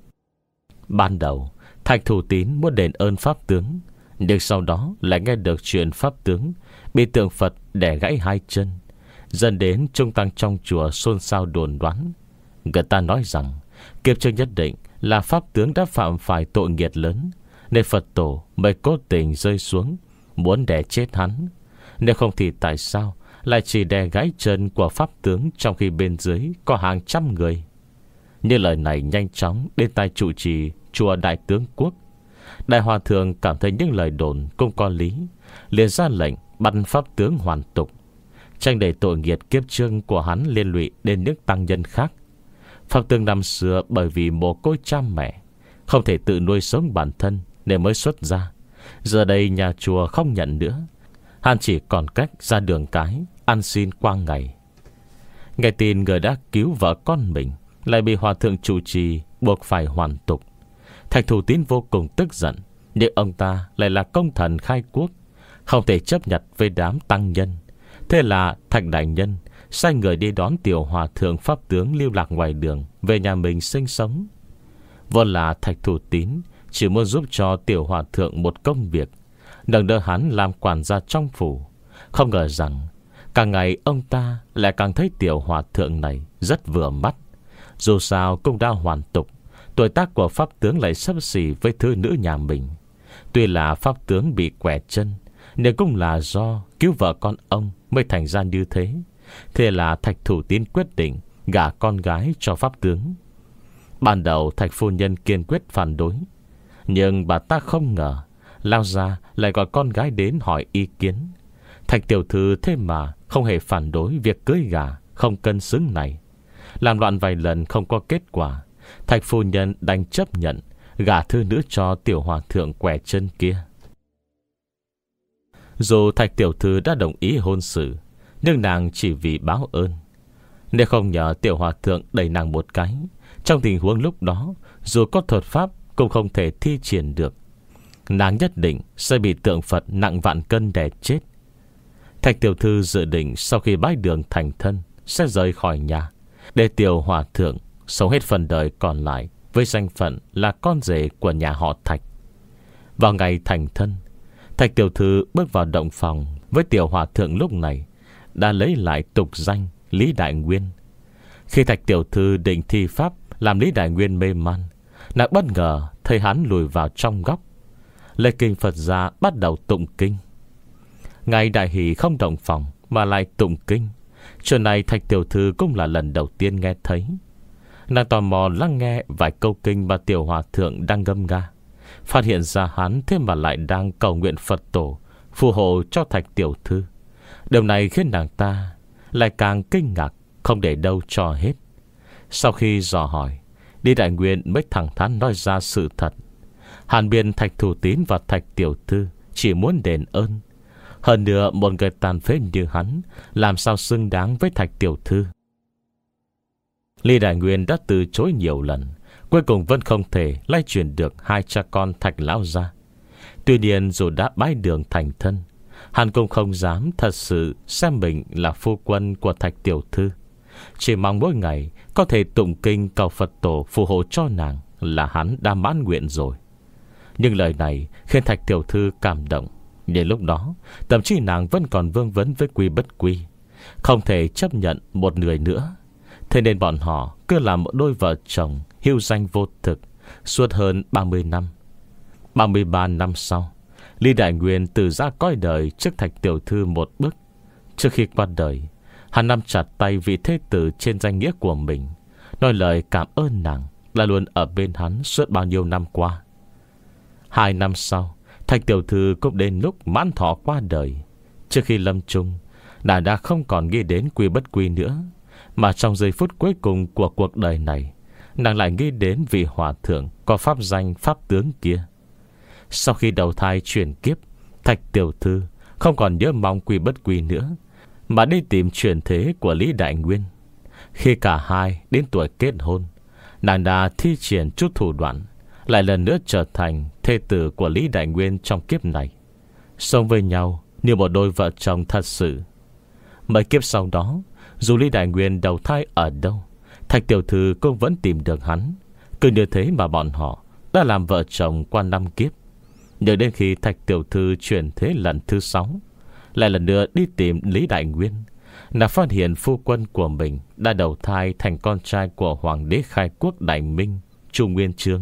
Ban đầu Thạch Thủ Tín muốn đền ơn pháp tướng, nhưng sau đó lại nghe được chuyện pháp tướng bị tượng Phật đè gãy hai chân, dần đến trung tăng trong chùa xôn xao đồn đoán. Người ta nói rằng kiếp trước nhất định là pháp tướng đã phạm phải tội nghiệt lớn, nên Phật tổ mới cố tình rơi xuống muốn đè chết hắn. Nếu không thì tại sao lại chỉ đè gãy chân của pháp tướng, trong khi bên dưới có hàng trăm người? Như lời này nhanh chóng đến tai trụ trì chùa Đại Tướng Quốc. Đại hòa thượng cảm thấy những lời đồn cũng có lý, liền ra lệnh bắt pháp tướng hoàn tục, tranh để tội nghiệt kiếp trước của hắn liên lụy đến nước tăng nhân khác. Pháp tướng năm xưa bởi vì mồ côi cha mẹ, không thể tự nuôi sống bản thân nên mới xuất ra. Giờ đây nhà chùa không nhận nữa, hắn chỉ còn cách ra đường cái ăn xin qua ngày. Nghe tin người đã cứu vợ con mình lại bị hòa thượng chủ trì buộc phải hoàn tục, Thạch Thủ Tín vô cùng tức giận. Nhưng ông ta lại là công thần khai quốc, không thể chấp nhận với đám tăng nhân. Thế là Thạch đại nhân sai người đi đón tiểu hòa thượng pháp tướng lưu lạc ngoài đường về nhà mình sinh sống. Vốn là Thạch Thủ Tín chỉ muốn giúp cho tiểu hòa thượng một công việc, nâng đỡ hắn làm quản gia trong phủ. Không ngờ rằng càng ngày ông ta lại càng thấy tiểu hòa thượng này rất vừa mắt. Dù sao cũng đã hoàn tục, tuổi tác của pháp tướng lại xấp xỉ với thư nữ nhà mình. Tuy là pháp tướng bị quẻ chân, nhưng cũng là do cứu vợ con ông mới thành ra như thế. Thế là Thạch Thủ Tín quyết định gả con gái cho pháp tướng. Ban đầu Thạch phu nhân kiên quyết phản đối, nhưng bà ta không ngờ lao ra lại gọi con gái đến hỏi ý kiến. Thạch tiểu thư thế mà không hề phản đối việc cưới gả không cân xứng này. Làm loạn vài lần không có kết quả, Thạch phu nhân đành chấp nhận gả thư nữ cho tiểu hòa thượng quẻ chân kia. Dù Thạch tiểu thư đã đồng ý hôn sự, nhưng nàng chỉ vì báo ơn. Nếu không nhờ tiểu hòa thượng đẩy nàng một cái, trong tình huống lúc đó dù có thuật pháp cũng không thể thi triển được. Nàng nhất định sẽ bị tượng Phật nặng vạn cân đè chết. Thạch tiểu thư dự định sau khi bái đường thành thân sẽ rời khỏi nhà, để tiểu hòa thượng sống hết phần đời còn lại với danh phận là con rể của nhà họ Thạch. Vào ngày thành thân, Thạch tiểu thư bước vào động phòng với tiểu hòa thượng, lúc này đã lấy lại tục danh Lý Đại Nguyên. Khi Thạch tiểu thư định thi pháp làm Lý Đại Nguyên mê man, nàng bất ngờ thấy hắn lùi vào trong góc, lấy kinh Phật ra bắt đầu tụng kinh. Ngài đại hỷ không động phòng mà lại tụng kinh. Chuyện này Thạch tiểu thư cũng là lần đầu tiên nghe thấy. Nàng tò mò lắng nghe vài câu kinh mà tiểu hòa thượng đang ngâm nga, phát hiện ra hắn thế mà lại đang cầu nguyện Phật tổ phù hộ cho Thạch tiểu thư. Điều này khiến nàng ta lại càng kinh ngạc không để đâu cho hết. Sau khi dò hỏi, Lý Đại Nguyên mới thẳng thắn nói ra sự thật. Hàn biên Thạch Thủ Tín và Thạch tiểu thư chỉ muốn đền ơn. Hơn nữa một người tàn phế như hắn làm sao xứng đáng với Thạch tiểu thư. Lý Đại Nguyên đã từ chối nhiều lần, cuối cùng vẫn không thể lay chuyển được hai cha con Thạch lão ra. Tuy nhiên dù đã bái đường thành thân, Hắn cũng không dám thật sự xem mình là phu quân của Thạch tiểu thư, chỉ mong mỗi ngày có thể tụng kinh cầu Phật tổ phù hộ cho nàng là hắn đã mãn nguyện rồi. Nhưng lời này khiến Thạch tiểu thư cảm động. Nhưng lúc đó tâm trí nàng vẫn còn vương vấn với quy bất quy, không thể chấp nhận một người nữa. Thế nên bọn họ cứ làm một đôi vợ chồng hữu danh vô thực suốt hơn ba mươi năm. Ba mươi ba năm sau, Lý Đại Nguyên từ ra cõi đời trước Thạch tiểu thư một bước. Trước khi qua đời, hắn nắm chặt tay vị thế tử trên danh nghĩa của mình, nói lời cảm ơn nàng là luôn ở bên hắn suốt bao nhiêu năm qua. Hai năm sau, Thạch tiểu thư cũng đến lúc mãn thọ qua đời. Trước khi lâm chung, nàng đã không còn nghĩ đến quy bất quy nữa, mà trong giây phút cuối cùng của cuộc đời này, nàng lại nghĩ đến vị hòa thượng có pháp danh pháp tướng kia. Sau khi đầu thai chuyển kiếp, Thạch tiểu thư không còn nhớ mong quy bất quy nữa, mà đi tìm chuyển thế của Lý Đại Nguyên. Khi cả hai đến tuổi kết hôn, nàng đã thi triển chút thủ đoạn, lại lần nữa trở thành thê tử của Lý Đại Nguyên trong kiếp này, sống với nhau như một đôi vợ chồng thật sự. Mấy kiếp sau đó, dù Lý Đại Nguyên đầu thai ở đâu, Thạch tiểu thư cũng vẫn tìm được hắn. Cứ như thế mà bọn họ đã làm vợ chồng qua năm kiếp. Nhưng đến khi Thạch tiểu thư chuyển thế lần thứ sáu, lại lần nữa đi tìm Lý Đại Nguyên, nàng phát hiện phu quân của mình đã đầu thai thành con trai của Hoàng đế khai quốc Đại Minh, Chu Nguyên Chương.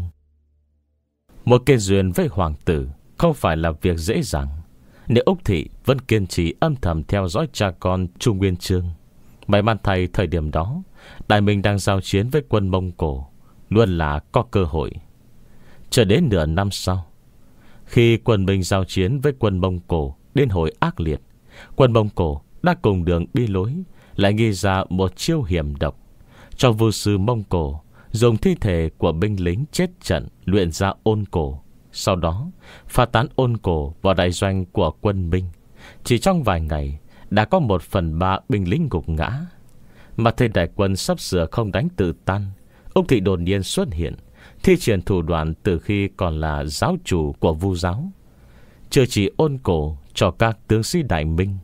Một kết duyên với hoàng tử không phải là việc dễ dàng. Nếu Úc Thị vẫn kiên trì âm thầm theo dõi cha con Chu Nguyên Chương, may mắn thay thời điểm đó Đại Minh đang giao chiến với quân Mông Cổ, luôn là có cơ hội. Chờ đến nửa năm sau, khi quân Minh giao chiến với quân Mông Cổ đến hồi ác liệt, quân Mông Cổ đã cùng đường bi lối, lại nghĩ ra một chiêu hiểm độc, cho vua sư Mông Cổ dùng thi thể của binh lính chết trận luyện ra ôn cổ, sau đó phá tán ôn cổ vào đại doanh của quân Minh. Chỉ trong vài ngày đã có một phần ba binh lính gục ngã. Mà thấy đại quân sắp sửa không đánh tự tan, Úc Thị đột nhiên xuất hiện, thi triển thủ đoạn từ khi còn là giáo chủ của Vu giáo, chữa trị ôn cổ cho các tướng sĩ Đại Minh.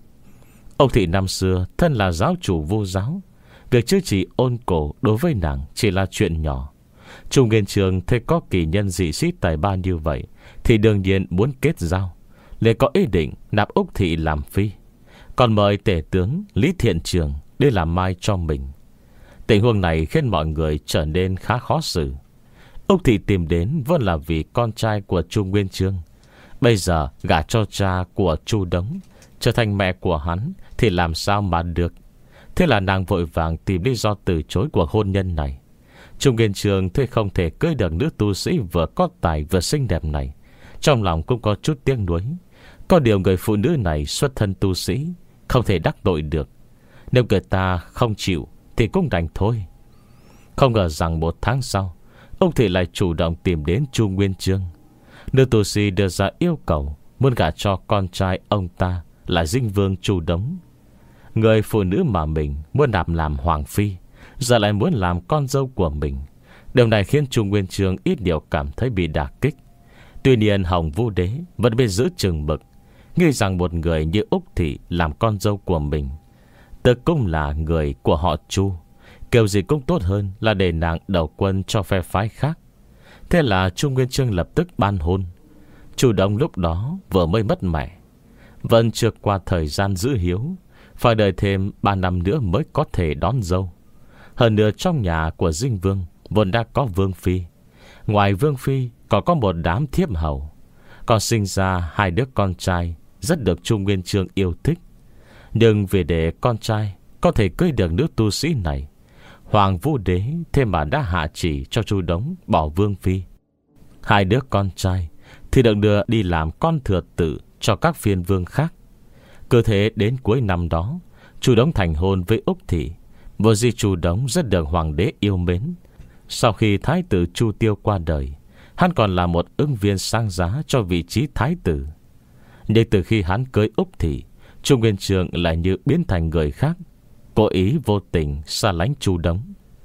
Úc Thị năm xưa thân là giáo chủ Vu giáo, việc chữa trị ôn cổ đối với nàng chỉ là chuyện nhỏ. Trung Nguyên Chương thấy có kỳ nhân dị sĩ tài ba như vậy thì đương nhiên muốn kết giao, liền có ý định nạp Úc Thị làm phi, còn mời tể tướng Lý Thiện Trường để làm mai cho mình. Tình huống này khiến mọi người trở nên khá khó xử. Úc Thị tìm đến vẫn là vì con trai của Trung Nguyên Chương, bây giờ gả cho cha của Chu Đống, trở thành mẹ của hắn thì làm sao mà được. Thế là nàng vội vàng tìm lý do từ chối cuộc hôn nhân này. Trung Nguyên Chương thấy không thể cưới được nữ tu sĩ vừa có tài vừa xinh đẹp này, trong lòng cũng có chút tiếc nuối. Có điều người phụ nữ này xuất thân tu sĩ, không thể đắc tội được. Nếu người ta không chịu thì cũng đành thôi. Không ngờ rằng một tháng sau, ông Thị lại chủ động tìm đến Chu Nguyên Chương. Nữ tu sĩ đưa ra yêu cầu muốn gả cho con trai ông ta là Dinh Vương Chu Đống. Người phụ nữ mà mình muốn nạp làm hoàng phi giờ lại muốn làm con dâu của mình. Điều này khiến Chu Nguyên Chương ít nhiều cảm thấy bị đả kích. Tuy nhiên Hồng Vũ Đế vẫn biết giữ chừng mực, nghĩ rằng một người như Úc Thị làm con dâu của mình, tự cũng là người của họ Chu, kiểu gì cũng tốt hơn là để nàng đầu quân cho phe phái khác. Thế là Chu Nguyên Chương lập tức ban hôn. Chu Đống lúc đó vừa mới mất mẹ, vẫn chưa qua thời gian giữ hiếu, phải đợi thêm ba năm nữa mới có thể đón dâu. Hơn nữa trong nhà của Dinh Vương vốn đã có Vương Phi, ngoài Vương Phi còn có một đám thiếp hầu, còn sinh ra hai đứa con trai rất được Chu Nguyên Chương yêu thích. Nhưng vì để con trai có thể cưới được nữ tu sĩ này, Hoàng Vũ Đế thế mà đã hạ chỉ cho Chu Đống bỏ Vương Phi. Hai đứa con trai thì được đưa đi làm con thừa tự cho các phiên vương khác. Cứ thế đến cuối năm đó, Chu Đống thành hôn với Úc Thị. Vô di Chu Đống rất được hoàng đế yêu mến. Sau khi thái tử Chu Tiêu qua đời, hắn còn là một ứng viên sang giá cho vị trí thái tử. Nhưng từ khi hắn cưới Úc Thị, Chu Nguyên Chương lại như biến thành người khác, cố ý vô tình xa lánh Chu Đống.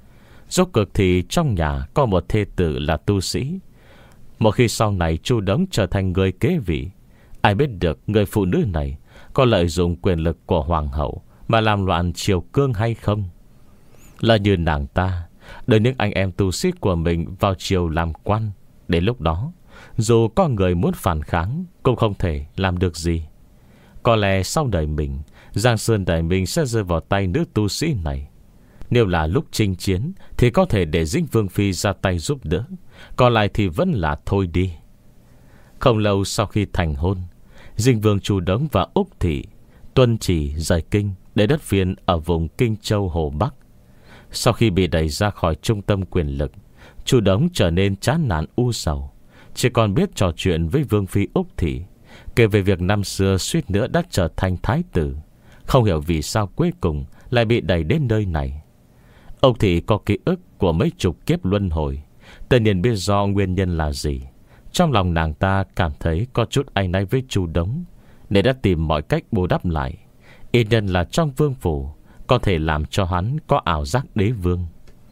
Rốt cuộc thì trong nhà có một thê tử là tu sĩ. Một khi sau này Chu Đống trở thành người kế vị, ai biết được người phụ nữ này có lợi dụng quyền lực của hoàng hậu mà làm loạn triều cương hay không. Là như nàng ta đưa những anh em tu sĩ của mình vào triều làm quan, đến lúc đó dù có người muốn phản kháng cũng không thể làm được gì. Có lẽ sau đời mình, Giang Sơn đời mình sẽ rơi vào tay nữ tu sĩ này. Nếu là lúc chinh chiến thì có thể để Dĩnh Vương Phi ra tay giúp đỡ, còn lại thì vẫn là thôi đi. Không lâu sau khi thành hôn, Dĩnh Vương Chu Đống và Úc Thị tuân chỉ rời kinh để đất phiên ở vùng Kinh Châu Hồ Bắc. Sau khi bị đẩy ra khỏi trung tâm quyền lực, Chu Đống trở nên chán nản u sầu, chỉ còn biết trò chuyện với Vương Phi Úc Thị, kể về việc năm xưa suýt nữa đã trở thành thái tử, không hiểu vì sao cuối cùng lại bị đẩy đến nơi này. Úc Thị có ký ức của mấy chục kiếp luân hồi, tự nhiên biết do nguyên nhân là gì. Trong lòng nàng ta cảm thấy có chút áy náy với Chu Đống, nên đã tìm mọi cách bù đắp lại. Ít nhân là trong vương phủ có thể làm cho hắn có ảo giác đế vương.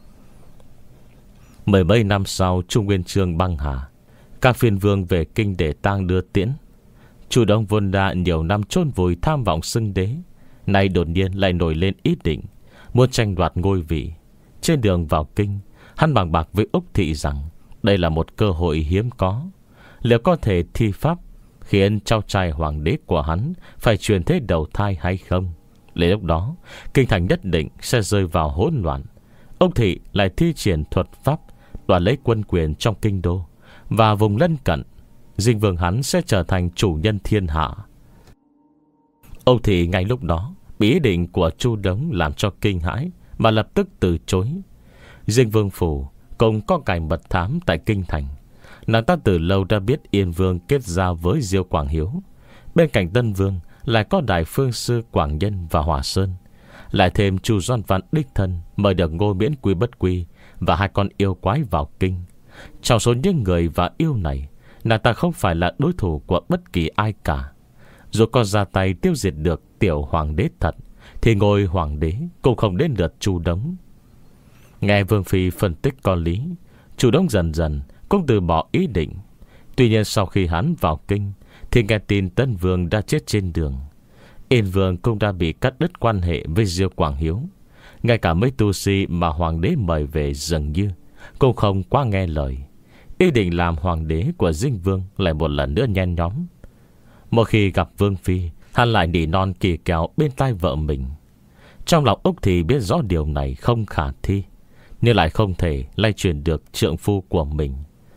Mười mấy năm sau, Trung Nguyên Chương băng hà, các phiên vương về kinh để tang đưa tiễn. Chu Đống vốn đã nhiều năm chôn vùi tham vọng xưng đế, nay đột nhiên lại nổi lên ý định muốn tranh đoạt ngôi vị. Trên đường vào kinh, hắn bàn bạc với Úc Thị rằng đây là một cơ hội hiếm có. Liệu có thể thi pháp khiến cháu trai hoàng đế của hắn phải truyền thế đầu thai hay không? Đến lúc đó, kinh thành nhất định sẽ rơi vào hỗn loạn. Úc Thị lại thi triển thuật pháp đoạt lấy quân quyền trong kinh đô và vùng lân cận. Dĩnh Vương hắn sẽ trở thành chủ nhân thiên hạ. Úc Thị ngay lúc đó bị ý định của Chu Đống làm cho kinh hãi mà lập tức từ chối. Dĩnh Vương phủ cũng có cài mật thám tại kinh thành. Nàng ta từ lâu đã biết Yên Vương kết giao với Diêu Quảng Hiếu. Bên cạnh Tân Vương lại có Đại Phương Sư Quảng Nhân và Hòa Sơn, lại thêm Chu Doan Văn đích thân mời được Ngô Miễn Quy Bất Quy và hai con yêu quái vào kinh. Trong số những người và yêu này, nàng ta không phải là đối thủ của bất kỳ ai cả. Dù có ra tay tiêu diệt được tiểu hoàng đế thật, thì ngôi hoàng đế cũng không đến lượt Chu Đống. Nghe Vương Phi phân tích có lý, Chu Đống dần dần cũng từ bỏ ý định. Tuy nhiên sau khi hắn vào kinh thì nghe tin Tân Vương đã chết trên đường. Yên Vương cũng đã bị cắt đứt quan hệ với Diêu Quảng Hiếu. Ngay cả mấy tu sĩ mà hoàng đế mời về dường như cũng không quá nghe lời. Ý định làm hoàng đế của Dĩnh Vương lại một lần nữa nhen nhóm. Một khi gặp Vương Phi, hắn lại nỉ non kỳ kèo bên tai vợ mình. Trong lòng Úc thì biết rõ điều này không khả thi, nhưng lại không thể lay chuyển được trượng phu của mình.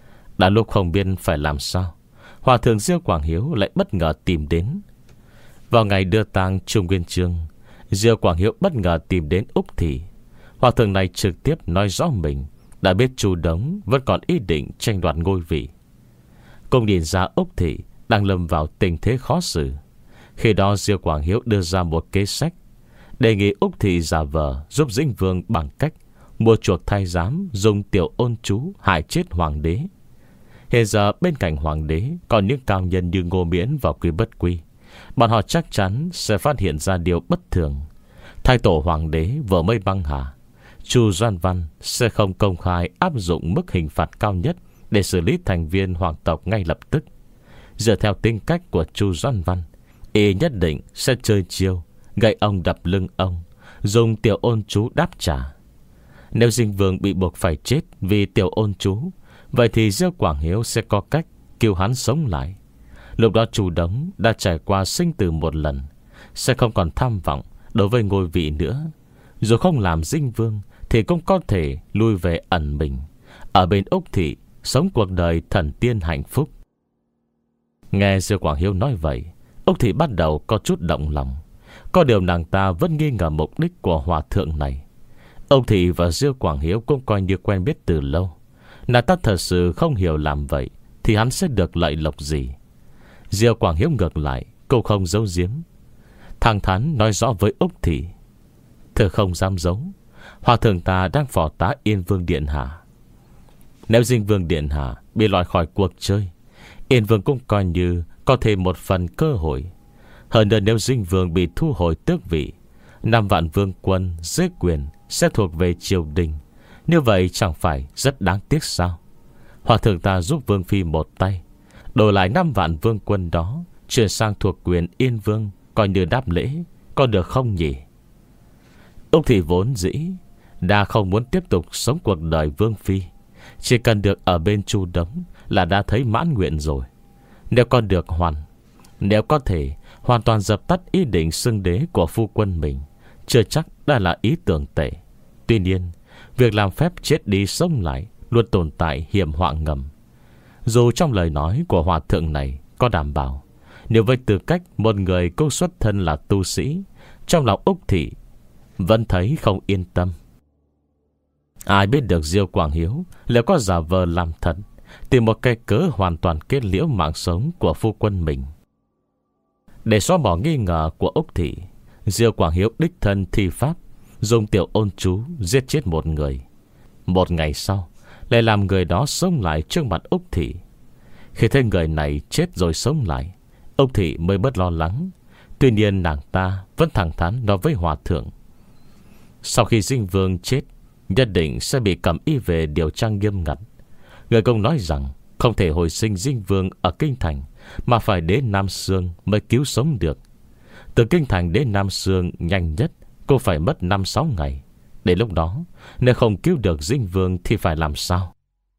Đã lúc không biết phải làm sao, Hòa thượng Diêu Quảng Hiếu lại bất ngờ tìm đến. Vào ngày đưa tang Trung Nguyên Chương, Diêu Quảng Hiếu bất ngờ tìm đến Úc Thị. Hòa thượng này trực tiếp nói rõ mình đã biết Chu Đống vẫn còn ý định tranh đoạt ngôi vị. Cũng nhìn ra Úc Thị đang lâm vào tình thế khó xử. Khi đó Diêu Quảng Hiếu đưa ra một kế sách, đề nghị Úc Thị giả vờ giúp Dĩnh Vương bằng cách mua chuộc thái giám dùng tiểu ôn chú hại chết hoàng đế. Hiện giờ bên cạnh hoàng đế còn những cao nhân như Ngô Miễn và Quy Bất Quy. Bọn họ chắc chắn sẽ phát hiện ra điều bất thường. Thái tổ hoàng đế vừa mới băng hà, Chu Doan Văn sẽ không công khai áp dụng mức hình phạt cao nhất để xử lý thành viên hoàng tộc ngay lập tức. Dựa theo tính cách của Chu Doan Văn, y nhất định sẽ chơi chiêu gậy ông đập lưng ông, dùng tiểu ôn chú đáp trả. Nếu Dĩnh Vương bị buộc phải chết vì tiểu ôn chú, vậy thì Diêu Quảng Hiếu sẽ có cách cứu hắn sống lại. Lúc đó Chu Đống đã trải qua sinh tử một lần, sẽ không còn tham vọng đối với ngôi vị nữa. Dù không làm Dĩnh Vương thì cũng có thể lui về ẩn mình ở bên Úc Thị, sống cuộc đời thần tiên hạnh phúc. Nghe Diêu Quảng Hiếu nói vậy, Úc Thị bắt đầu có chút động lòng. Có điều nàng ta vẫn nghi ngờ mục đích của hòa thượng này. Úc Thị và Diêu Quảng Hiếu cũng coi như quen biết từ lâu. Nàng ta thật sự không hiểu làm vậy thì hắn sẽ được lợi lộc gì. Diêu Quảng Hiếu ngược lại cô không giấu giếm, thẳng thắn nói rõ với Úc Thị: "Thưa không dám giấu, hòa thượng ta đang phò tá Yên Vương điện hạ. Nếu Dĩnh Vương điện hạ bị loại khỏi cuộc chơi, Yên Vương cũng coi như có thêm một phần cơ hội. Hơn nữa nếu Dĩnh Vương bị thu hồi tước vị, năm vạn vương quân dưới quyền sẽ thuộc về triều đình. Như vậy chẳng phải rất đáng tiếc sao? Hòa thượng ta giúp Vương Phi một tay, đổi lại năm vạn vương quân đó chuyển sang thuộc quyền Yên Vương, coi như đáp lễ, có được không nhỉ? Úc Thị vốn dĩ đã không muốn tiếp tục sống cuộc đời vương phi, chỉ cần được ở bên Chu Đống là đã thấy mãn nguyện rồi. Nếu con được hoàn, nếu có thể hoàn toàn dập tắt ý định xưng đế của phu quân mình, chưa chắc đã là ý tưởng tệ. Tuy nhiên, việc làm phép chết đi sống lại luôn tồn tại hiểm họa ngầm. Dù trong lời nói của hòa thượng này có đảm bảo, nếu với tư cách một người cũng xuất thân là tu sĩ, trong lòng Úc Thị vẫn thấy không yên tâm. Ai biết được Diêu Quảng Hiếu liệu có giả vờ làm thật, tìm một cái cớ hoàn toàn kết liễu mạng sống của phu quân mình. Để xóa bỏ nghi ngờ của Úc Thị, Diêu Quảng Hiếu đích thân thi pháp, dùng tiểu ôn chú giết chết một người. Một ngày sau lại làm người đó sống lại trước mặt Úc Thị. Khi thấy người này chết rồi sống lại, Úc Thị mới bớt lo lắng. Tuy nhiên nàng ta vẫn thẳng thắn nói với hòa thượng, sau khi Dinh Vương chết, nhất định sẽ bị cầm y về điều tra nghiêm ngặt. Người công nói rằng không thể hồi sinh Dinh Vương ở Kinh Thành, mà phải đến Nam Sương mới cứu sống được. Từ Kinh Thành đến Nam Sương nhanh nhất cô phải mất năm sáu ngày. Đến lúc đó, nếu không cứu được Dinh Vương thì phải làm sao?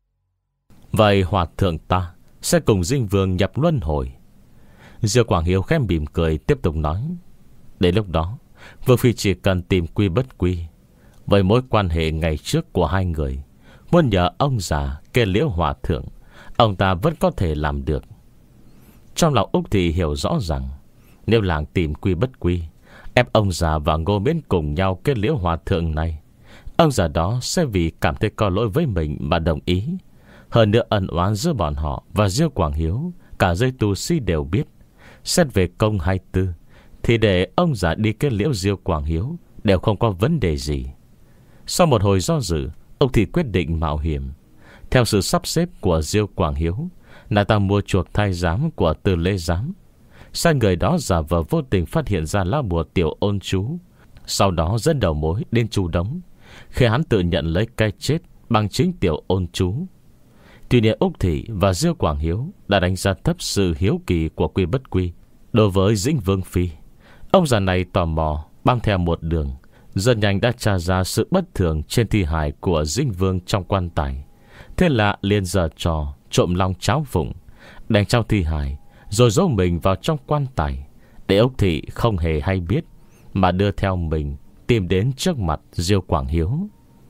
Vậy hòa thượng ta sẽ cùng Dinh Vương nhập luân hồi. Diêu Quảng Hiếu khẽ mỉm cười tiếp tục nói, đến lúc đó Vương phi chỉ cần tìm quy bất quy. Với mối quan hệ ngày trước của hai người, muốn nhờ ông già kê liễu hòa thượng, ông ta vẫn có thể làm được. Trong lòng Úc Thị hiểu rõ rằng, nếu làng tìm quy bất quy, ép ông già và Ngô Miễn cùng nhau kết liễu hòa thượng này, ông già đó sẽ vì cảm thấy có lỗi với mình mà đồng ý. Hơn nữa ân oán giữa bọn họ và Diêu Quảng Hiếu cả giới tu sĩ đều biết. Xét về công hay tư thì để ông già đi kết liễu Diêu Quảng Hiếu đều không có vấn đề gì. Sau một hồi do dự, ông thì quyết định mạo hiểm. Theo sự sắp xếp của Diêu Quảng Hiếu, nàng ta mua chuộc thái giám của Từ Lê Giám, sai người đó giả vờ vô tình phát hiện ra lá bùa tiểu ôn chú, sau đó dẫn đầu mối đến Chu Đống, khi hắn tự nhận lấy cái chết bằng chính tiểu ôn chú. Tuy nhiên Úc Thị và Diêu Quảng Hiếu đã đánh giá thấp sự hiếu kỳ của quy bất quy đối với Dĩnh Vương phi. Ông già này tò mò bám theo một đường, rất nhanh đã tra ra sự bất thường trên thi hài của Dĩnh Vương trong quan tài. Thế là liền giở trò trộm long cháo phụng, đánh trao thi hài rồi giấu mình vào trong quan tài, để Úc Thị không hề hay biết, mà đưa theo mình tìm đến trước mặt Diêu Quảng Hiếu.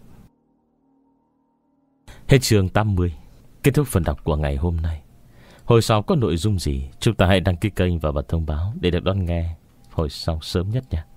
Hết chương tám mươi. Kết thúc phần đọc của ngày hôm nay. Hồi sau có nội dung gì, chúng ta hãy đăng ký kênh và bật thông báo để được đón nghe hồi sau sớm nhất nha.